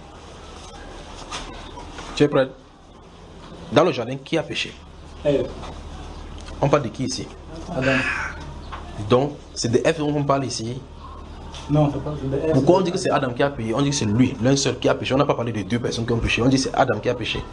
Tu es prêt? Dans le jardin, qui a péché? Ève. On parle de qui ici? Adam. Donc, c'est de Ève dont on parle ici. Non, c'est pas de Ève. Pourquoi on dit que c'est Adam qui a péché? On dit que c'est lui, l'un seul qui a péché. On n'a pas parlé de deux personnes qui ont péché. On dit que c'est Adam qui a péché.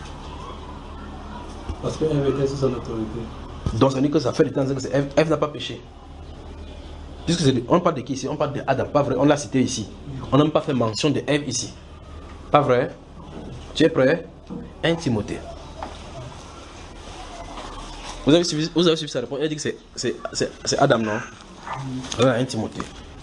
Parce que Ève était sous son autorité. Donc, ça veut dire que ça fait du temps que c'est Ève. Ève n'a pas péché. Puisque c'est de, on parle de qui ici? On parle de Adam, pas vrai? On l'a cité ici. On n'a même pas fait mention de Ève ici. Pas vrai? Tu es prêt? un Timothée. Vous avez suivi, vous avez suivi sa réponse? Il a dit que c'est, c'est, c'est, c'est Adam, non? Alors, un Timothée.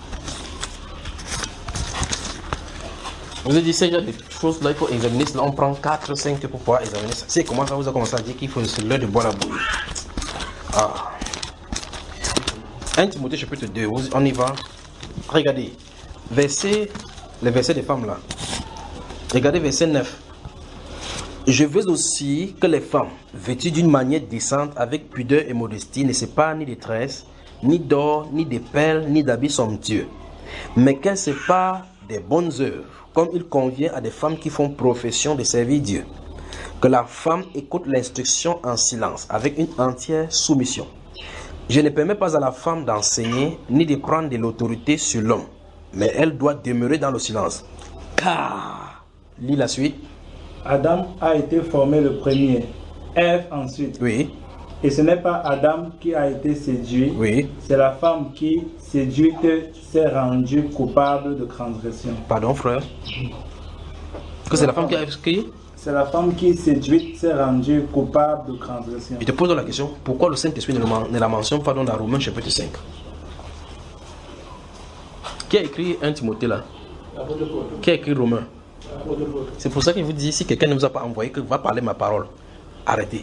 Vous avez dit, c'est déjà des choses là, il faut examiner cela. On prend quatre, cinq pour pouvoir examiner ça. C'est comment ça vous a commencé à dire qu'il faut l'heure de boire la bouille. Ah. un Timothée chapitre deux, on y va. Regardez, verset, les versets des femmes là. Regardez verset neuf. Je veux aussi que les femmes, vêtues d'une manière décente, avec pudeur et modestie, ne s'épargnent ni de tresses, ni d'or, ni de perles, ni d'habits somptueux, mais qu'elles séparent des bonnes œuvres, comme il convient à des femmes qui font profession de servir Dieu. Que la femme écoute l'instruction en silence, avec une entière soumission. Je ne permets pas à la femme d'enseigner, ni de prendre de l'autorité sur l'homme, mais elle doit demeurer dans le silence. Car, lis la suite. Adam a été formé le premier, Ève ensuite. Oui. Et ce n'est pas Adam qui a été séduit, oui. C'est la femme qui, séduite, s'est rendue coupable de transgression. Pardon, frère. Que c'est la femme qui a écrit? C'est la femme qui, séduite, s'est rendue coupable de transgression. Je te pose la question, pourquoi le Saint-Esprit ne, ne la mentionne pas dans Romains chapitre cinq? Qui a écrit un Timothée là? Qui a écrit Romains? C'est pour ça que je vous dis, si quelqu'un ne vous a pas envoyé, que va parler ma parole, arrêtez.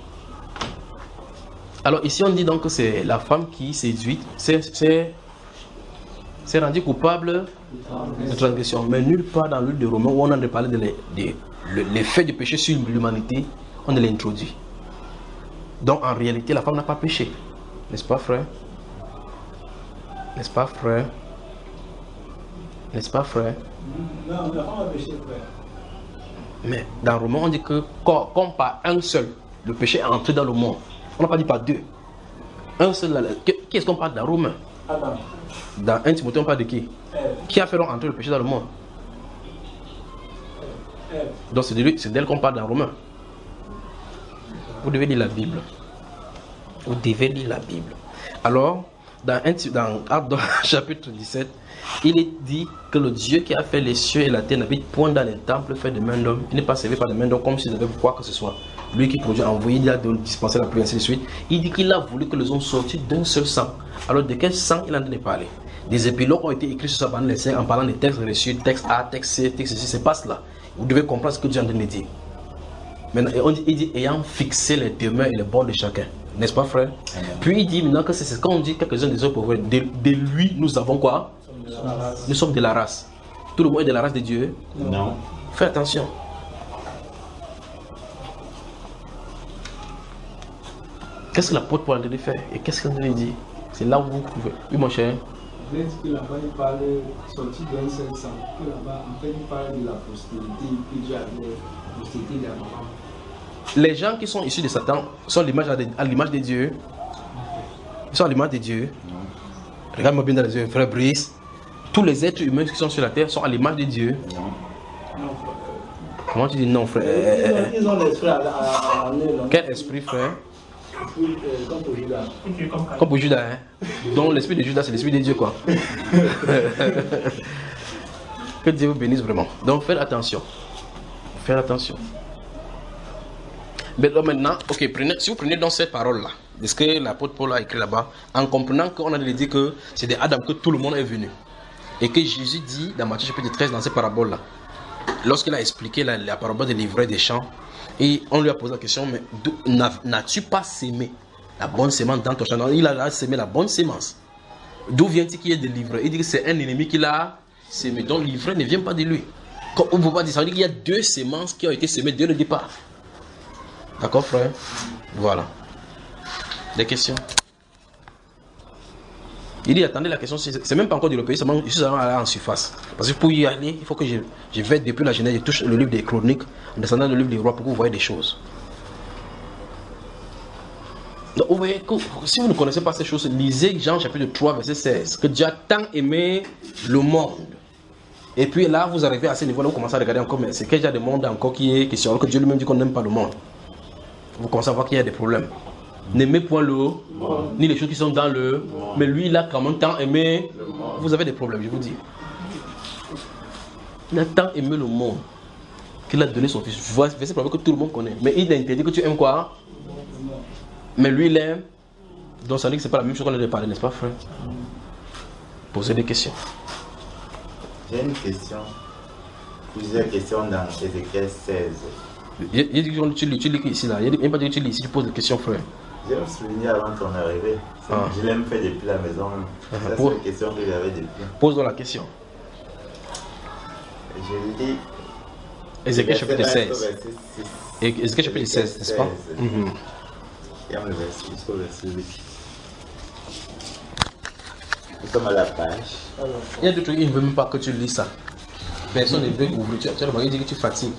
Alors ici on dit donc que c'est la femme qui séduit, c'est rendue coupable de transgression. Mais nulle part dans le livre de Romains où on en a parlé de l'effet du péché sur l'humanité, on ne l'introduit. Donc en réalité la femme n'a pas péché. N'est-ce pas frère? N'est-ce pas frère? N'est-ce pas frère? Non, la femme a péché, frère. Mais dans Romains, on dit que comme par un seul, le péché est entré dans le monde. On n'a pas dit par deux. Un seul, qui est-ce qu'on parle dans Romains? Adam. Dans un Timothée, on parle de qui? Ève. Qui a fait entrer le péché dans le monde? Ève. Donc c'est d'elle qu'on parle dans Romains. Vous devez lire la Bible. Vous devez lire la Bible. Alors, dans, dans Actes chapitre dix-sept, il est dit que le Dieu qui a fait les cieux et la terre n'habite point dans les temples faits de main d'homme. Il n'est pas servi par des mains d'homme comme s'ils avaient quoi que ce soit. Lui qui produit, envoyé, il a dispensé la pluie, ainsi de suite. Il dit qu'il a voulu que les hommes sortent d'un seul sang. Alors de quel sang il en a parlé? Des épilogues ont été écrits sur sa bande les cinq en parlant des textes reçus, texte A, texte C, texte C, c'est pas cela. Vous devez comprendre ce que Dieu en train de dire. Maintenant, on dit, il dit ayant fixé les demeures et les bords de chacun. N'est-ce pas, frère? Amen. Puis il dit maintenant que c'est quand on dit quelques-uns des autres pauvres, de, de lui, nous avons quoi? Nous sommes de la race. Tout le monde est de la race de Dieu? Non. Fais attention. Qu'est-ce que l'apôtre Paul a dit faire? Et qu'est-ce qu'il a dit? C'est là où vous pouvez. Oui, mon cher. Je vais dire que là-bas, il parle sorti d'un seul sang. Que là-bas, en fait, il parle de la postérité. Puis Dieu a dit la postérité de la maman. Les gens qui sont issus de Satan sont à l'image de Dieu. Ils sont à l'image de Dieu. Regarde-moi bien dans les yeux, frère Brice. Tous les êtres humains qui sont sur la terre sont à l'image de Dieu. Non. Comment tu dis non, frère? Ils ont, ils ont l'esprit à, à, à eux. Quel esprit, frère? Esprit, euh, comme pour Judas. Comme pour Judas, hein? Donc l'esprit de Judas, c'est l'esprit de Dieu, quoi. Que Dieu vous bénisse vraiment. Donc faites attention. Faites attention. Mais là, maintenant, ok, prenez, si vous prenez dans cette parole-là, de ce que l'apôtre Paul a écrit là-bas, en comprenant qu'on a dit que c'est de Adam que tout le monde est venu. Et que Jésus dit dans Matthieu chapitre treize, dans cette parabole-là, lorsqu'il a expliqué la, la parabole des livrets des champs, et on lui a posé la question, mais n'as-tu pas sémé la bonne sémence dans ton champ? Il a sémé la bonne sémence. D'où vient-il qu'il y ait des livrets? Il dit que c'est un ennemi qui l'a sémé. Donc l'ivraie ne vient pas de lui. Comme on ne peut pas dire, ça veut dire qu'il y a deux sémences qui ont été sémées dès le départ. D'accord, frère? Voilà. Des questions? Il dit, attendez, la question, c'est même pas encore développé, c'est juste seulement aller en surface. Parce que pour y aller, il faut que je, je vais depuis la Genèse, je touche le livre des Chroniques, en descendant le livre des Rois pour que vous voyez des choses. Donc, vous voyez que si vous ne connaissez pas ces choses, lisez Jean chapitre trois, verset seize. Que Dieu a tant aimé le monde. Et puis là, vous arrivez à ce niveau-là, vous commencez à regarder encore, mais c'est quel genre de monde encore qui est question, alors que Dieu lui-même dit qu'on n'aime pas le monde. Vous commencez à voir qu'il y a des problèmes. N'aimez point le monde, ni les choses qui sont dans le monde. Mais lui, il a quand même tant aimé. Vous avez des problèmes, je vous dis. Il a tant aimé le monde qu'il a donné son fils. Vous voyez, c'est le problème que tout le monde connaît. Mais il a interdit que tu aimes quoi? Mais lui, il aime. Donc ça dit que ce n'est pas la même chose qu'on a de parler, n'est-ce pas, frère? Posez des questions. J'ai une question. Plusieurs questions dans Ézéchiel seize. Il dit que tu lis, tu lis ici là. Il n'y a pas dit que tu lis ici, tu poses des questions, frère. J'ai me souvenir avant ton arrivée. Ah. Je l'ai fait depuis la maison. Ah. C'est Pour... une question que j'avais depuis. Pose-toi la question. Je lis. Ézéchiel chapitre seize. Ézéchiel chapitre seize, n'est-ce pas? Il y a le verset, jusqu'au verset huit. Nous sommes à la page. Il y a des trucs, il ne veut même pas que tu lis ça. Personne ne veut ouvrir. Tu as remarqué, il dit que tu fatigues.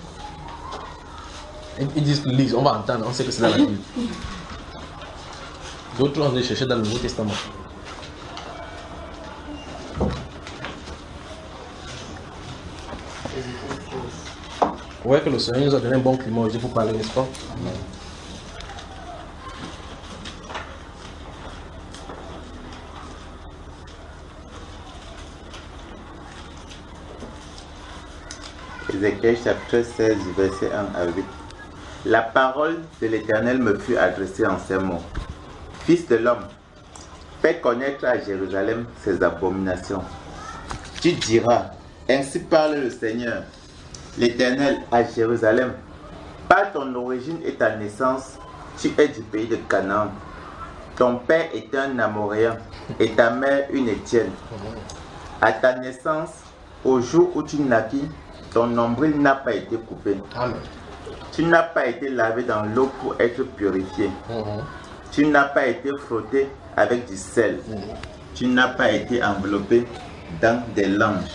Ils disent lise, on va entendre, on sait que c'est dans la Bible. D'autres on les chercher dans le Nouveau Testament. Vous voyez que le Seigneur nous a donné un bon climat aujourd'hui pour parler, n'est-ce pas? Ézéchiel chapitre seize, verset un à huit. La parole de l'Éternel me fut adressée en ces mots. Fils de l'homme, fais connaître à Jérusalem ses abominations. Tu diras, ainsi parle le Seigneur, l'Éternel à Jérusalem. Par ton origine et ta naissance, tu es du pays de Canaan. Ton père est un Amoréen et ta mère une Étienne. À ta naissance, au jour où tu naquis, ton nombril n'a pas été coupé. Amen. Tu n'as pas été lavé dans l'eau pour être purifié. Mm-hmm. Tu n'as pas été frotté avec du sel. Mm-hmm. Tu n'as pas été enveloppé dans des langes.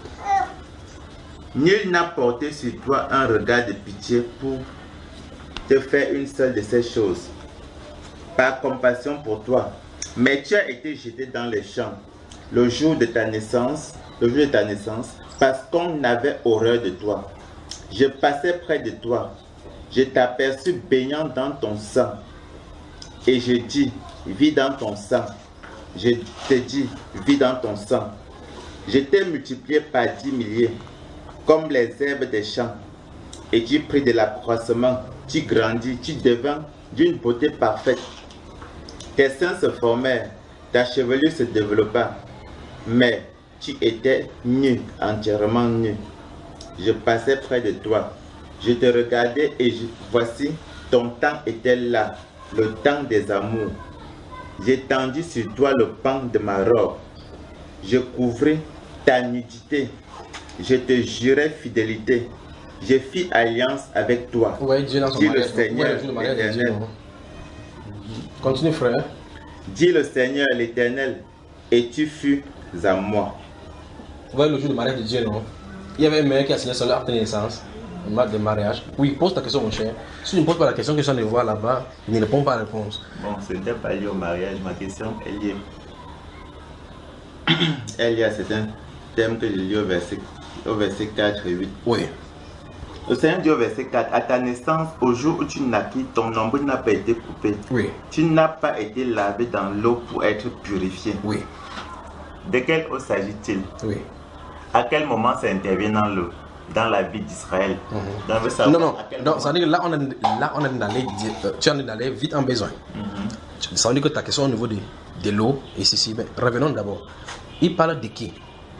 Nul n'a porté sur toi un regard de pitié pour te faire une seule de ces choses. Par compassion pour toi. Mais tu as été jeté dans les champs le jour de ta naissance, le jour de ta naissance, parce qu'on avait horreur de toi. Je passais près de toi. Je t'aperçus baignant dans ton sang. Et je dis, vis dans ton sang. je t'ai dit, vis dans ton sang. Je t'ai multiplié par dix milliers, comme les herbes des champs. Et tu pris de l'accroissement, tu grandis, tu devins d'une beauté parfaite. Tes seins se formèrent, ta chevelure se développa, mais tu étais nu, entièrement nu. Je passais près de toi, je te regardais et je, voici, ton temps était là, le temps des amours. J'ai tendu sur toi le pan de ma robe, je couvris ta nudité, je te jurais fidélité, je fis alliance avec toi. Ouais, Dieu dans son dit le mariage. Seigneur Ouais, Dieu, le mariage de Dieu, l'Éternel. non. Continue, frère. Dit le Seigneur l'Éternel, et tu fus à moi. Vous voyez le jour du mariage de Dieu, non? Il y avait un mec qui a signé son acte de naissance, un acte de mariage. Oui, pose ta question, mon cher. Si tu ne poses pas la question que je viens de voir là-bas, il ne répond pas à la réponse. Bon, ce n'était pas lié au mariage. Ma question est liée. Elle est liée à certains thèmes que j'ai lu au verset, au verset quatre et huit. Oui. Le Seigneur dit au verset quatre, à ta naissance, au jour où tu naquis, ton nombril n'a pas été coupé. Oui. Tu n'as pas été lavé dans l'eau pour être purifié. Oui. De quelle eau s'agit-il? Oui. À quel moment ça intervient dans l'eau, dans la vie d'Israël? Mm-hmm. Donc, savoir Non, non, à quel non, moment- ça veut dire que là, on est, là, on est d'aller, euh, tu en es d'aller vite en besoin. Mhm. Ça veut dire que ta question au niveau de, de l'eau, et ceci, mais revenons d'abord. Il parle de qui?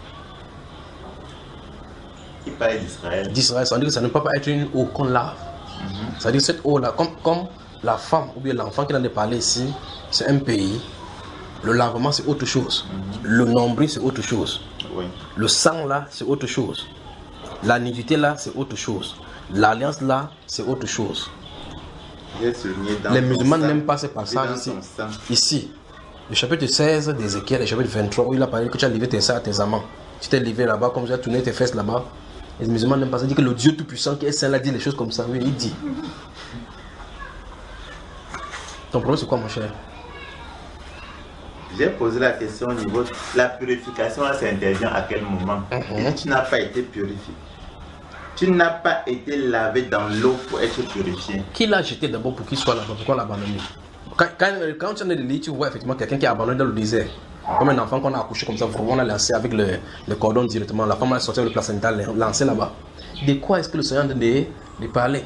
Il parle d'Israël. D'Israël, ça veut dire que ça ne peut pas être une eau qu'on lave. Mhm. Ça veut dire que cette eau-là, comme, comme la femme ou bien l'enfant qui en a parlé ici, c'est un pays. Le lavement, c'est autre chose. Le nombril, c'est autre chose. Oui. Le sang, là, c'est autre chose. La nudité, là, c'est autre chose. L'alliance, là, c'est autre chose. J'ai souligné dans Les ton musulmans sang. n'aiment pas ce Vis passage dans ici. ton sang. Ici, le chapitre seize d'Ézéchiel, le chapitre vingt-trois, où il a parlé que tu as livré tes seins à tes amants. Tu t'es livré là-bas, comme tu as tourné tes fesses là-bas. Les musulmans n'aiment pas ça. Il dit que le Dieu Tout-Puissant qui est saint là dit les choses comme ça. Oui, il dit. Ton problème, c'est quoi, mon cher? J'ai posé la question au niveau de la purification, là, ça intervient à quel moment? Mhm. Et tu n'as pas été purifié. Tu n'as pas été lavé dans l'eau pour être purifié. Qui l'a jeté d'abord pour qu'il soit là-bas? Pourquoi l'a abandonné? Quand, quand, quand tu en es de lit, tu vois effectivement quelqu'un qui est abandonné dans le désert. Comme un enfant qu'on a accouché comme ça, vraiment on a lancé avec le, le cordon directement. La femme a sorti avec le placenta, lancé là-bas. De quoi est-ce que le Seigneur a de, de parler?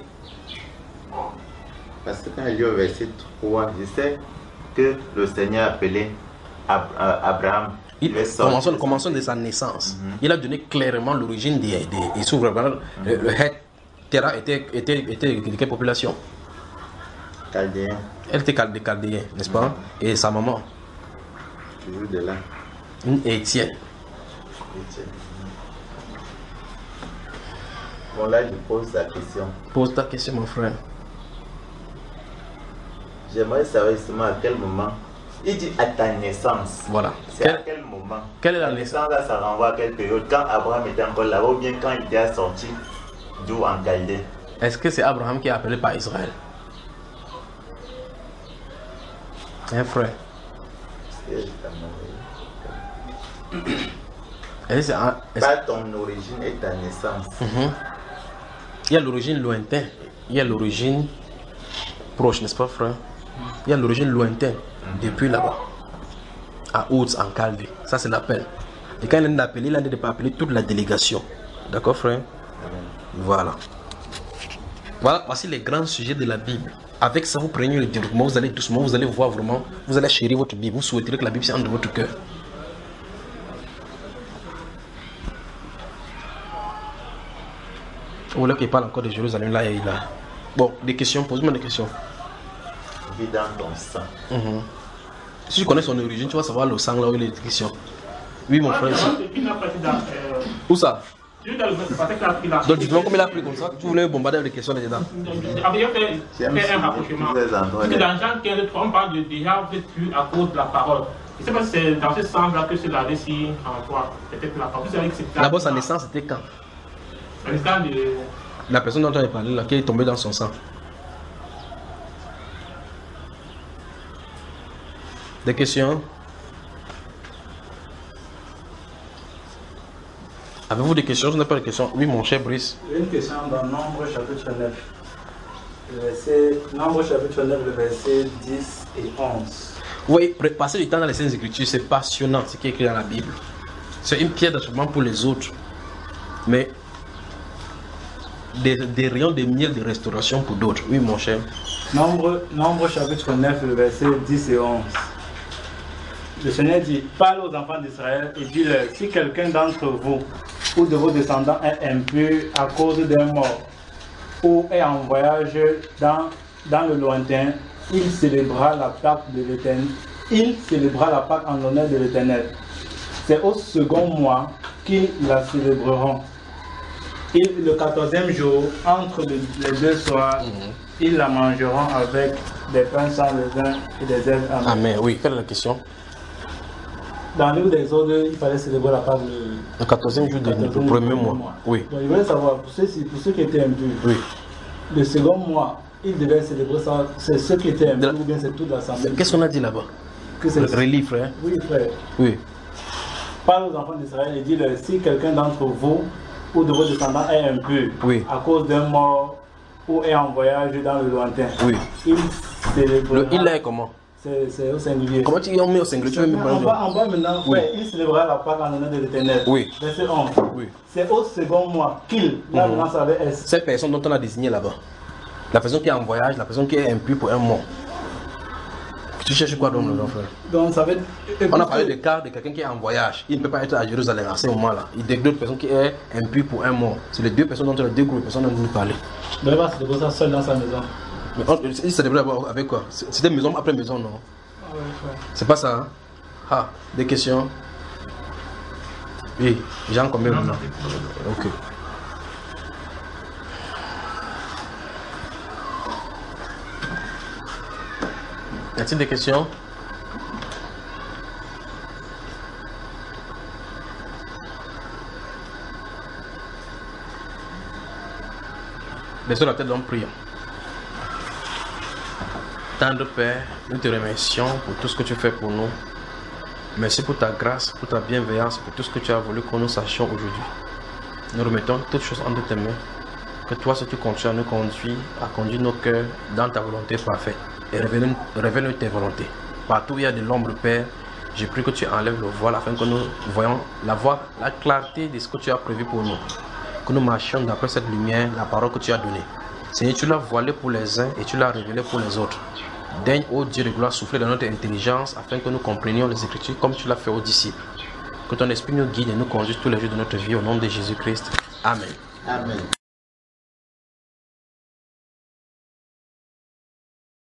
Parce que quand il lit au verset trois, je sais que le Seigneur a appelé Ab- euh, Abraham. Il, est sorti commençons, de- commençons de sa naissance. Mhm. Il a donné clairement l'origine des. des il s'ouvre vraiment. Le, le Het Terra était, était, était de quelle population? Chaldéen, Elle était cal- des Chaldéens, n'est-ce pas? Et sa maman, toujours de là. une Étienne. Étienne. Bon, là, je pose la question. Pose ta question, mon frère. J'aimerais savoir justement à quel moment. Il dit à ta naissance. Voilà. C'est à Quelle, quel moment? quelle est la La naissance? naissance, là, ça renvoie à quelle période? Quand Abraham était encore là, ou bien quand il était sorti d'où en Chaldée? Est-ce que c'est Abraham qui est appelé par Israël? Un frère. C'est ta origine. Est-ce que c'est un- est-ce- Pas ton origine et ta naissance. Mhm. Il y a l'origine lointaine, il y a l'origine proche, n'est-ce pas, frère? Il y a l'origine lointaine, depuis là-bas, à Haute, en Calvi. Ça, c'est l'appel. Et quand il est appelé, il a de pas appeler toute la délégation. D'accord, frère? Voilà. Voilà, voici les grands sujets de la Bible. Avec ça, vous prenez le développement, vous allez doucement, vous allez voir vraiment, vous allez chérir votre Bible, vous souhaiterez que la Bible soit entre votre cœur. Ou là qu'il parle encore de Jérusalem, là et là. Bon, des questions, pose-moi des questions. Vis dans ton sang. Mhm. Si tu connais son origine, tu vas savoir le sang là où il est question. Oui, mon frère. ça. Il n'a pas été dans. euh, Où ça? Juste dans le verset, parce qu'il a pris la. Donc, dis-moi comme il a pris comme ça. Tu voulais bombarder avec des questions là-dedans. Après, il a fait, J'aime fait un ça, rapprochement. plusieurs endroits, Parce que là. dans Jean quinze, trois, on parle de déjà vous êtes pur à cause de la parole. Je ne sais pas si c'est dans ce sens-là que c'est lavé si en toi. Peut-être la parole. Vous savez que c'est D'abord, sa naissance, c'était quand? La naissance de. La personne dont on a parlé là, qui est tombée dans son sang. Des questions? Avez-vous des questions? Je n'ai pas de questions. Oui, mon cher Brice. J'ai une question dans Nombre chapitre neuf. Le verset, Nombre chapitre neuf, le verset dix et onze. Oui, passer du temps dans les Saintes Écritures, c'est passionnant, ce qui est écrit dans la Bible. C'est une pierre d'achoppement pour les autres. Mais des, des rayons de miel de restauration pour d'autres. Oui, mon cher. Nombre, Nombre chapitre neuf, le verset dix et onze. Le Seigneur dit, parle aux enfants d'Israël et dis-leur, si quelqu'un d'entre vous ou de vos descendants est impur à cause d'un mort ou est en voyage dans, dans le lointain, il célébrera la Pâque de l'Éternel. Il célébrera la Pâque en l'honneur de l'Éternel. C'est au second mois qu'ils la célébreront. Et le quatorzième jour, entre les deux soirs, mm-hmm. ils la mangeront avec des pains sans levain et des herbes amères. Amen. Oui, quelle est la question? Dans le livre des ordres, il fallait célébrer la Pâque le, le quatorzième jour du premier mois. mois. Oui. Donc, il voulait savoir, pour ceux, pour ceux qui étaient impurs, oui. le second mois, ils devaient célébrer ça. C'est ceux qui étaient impurs ou bien c'est toute l'assemblée? Qu'est-ce qu'on a dit là-bas? Que c'est le relief, frère. Oui, frère. Oui. Parle aux enfants d'Israël et dis-leur, si quelqu'un d'entre vous ou de vos descendants est impur, oui. à cause d'un mort ou est en voyage dans le lointain, oui. il célébrera. Le il est comment? C'est au singulier. Comment tu y mis au singulier? Tu veux en, bas, en bas maintenant, oui. ouais, il célébrera la Pâque en l'honneur de l'Éternel. Oui. Verset onze. Oui. C'est au second mois qu'il, là maintenant ça avait S. Cette personne dont on a désigné là-bas. La personne qui est en voyage, la personne qui est impure pour un mois. Tu cherches quoi donc, nos frère? Donc ça veut dire... On a parlé de cas de quelqu'un qui est en voyage. Il ne peut pas être à Jérusalem à ce moment-là. Il y a d'autres personnes qui sont impues pour un mois. C'est les deux personnes dont on a deux groupes de personnes dont nous parler. Il ne va pas célébrer ça seul dans sa maison. Mais on, il célébrait avec quoi? C'était maison après maison, non? Ah ouais, ouais. C'est pas ça, hein? Ah, des questions? Oui, Jean, combien maintenant? Ok. Y a-t-il des questions? Baissons la tête dans prions. Tendre Père, nous te remercions pour tout ce que tu fais pour nous. Merci pour ta grâce, pour ta bienveillance, pour tout ce que tu as voulu que nous sachions aujourd'hui. Nous remettons toutes choses entre tes mains. Que toi, si tu continues à nous conduire, à conduire nos cœurs dans ta volonté parfaite. Et révèle-nous tes volontés. Partout où il y a de l'ombre, Père, j'ai pris que tu enlèves le voile afin que nous voyons la voie, la clarté de ce que tu as prévu pour nous. Que nous marchions d'après cette lumière, la parole que tu as donnée. Seigneur, tu l'as voilé pour les uns et tu l'as révélé pour les autres. Daigne, ô Dieu de gloire, souffler dans notre intelligence afin que nous comprenions les Écritures comme tu l'as fait aux disciples. Que ton esprit nous guide et nous conduise tous les jours de notre vie au nom de Jésus-Christ. Amen. Amen.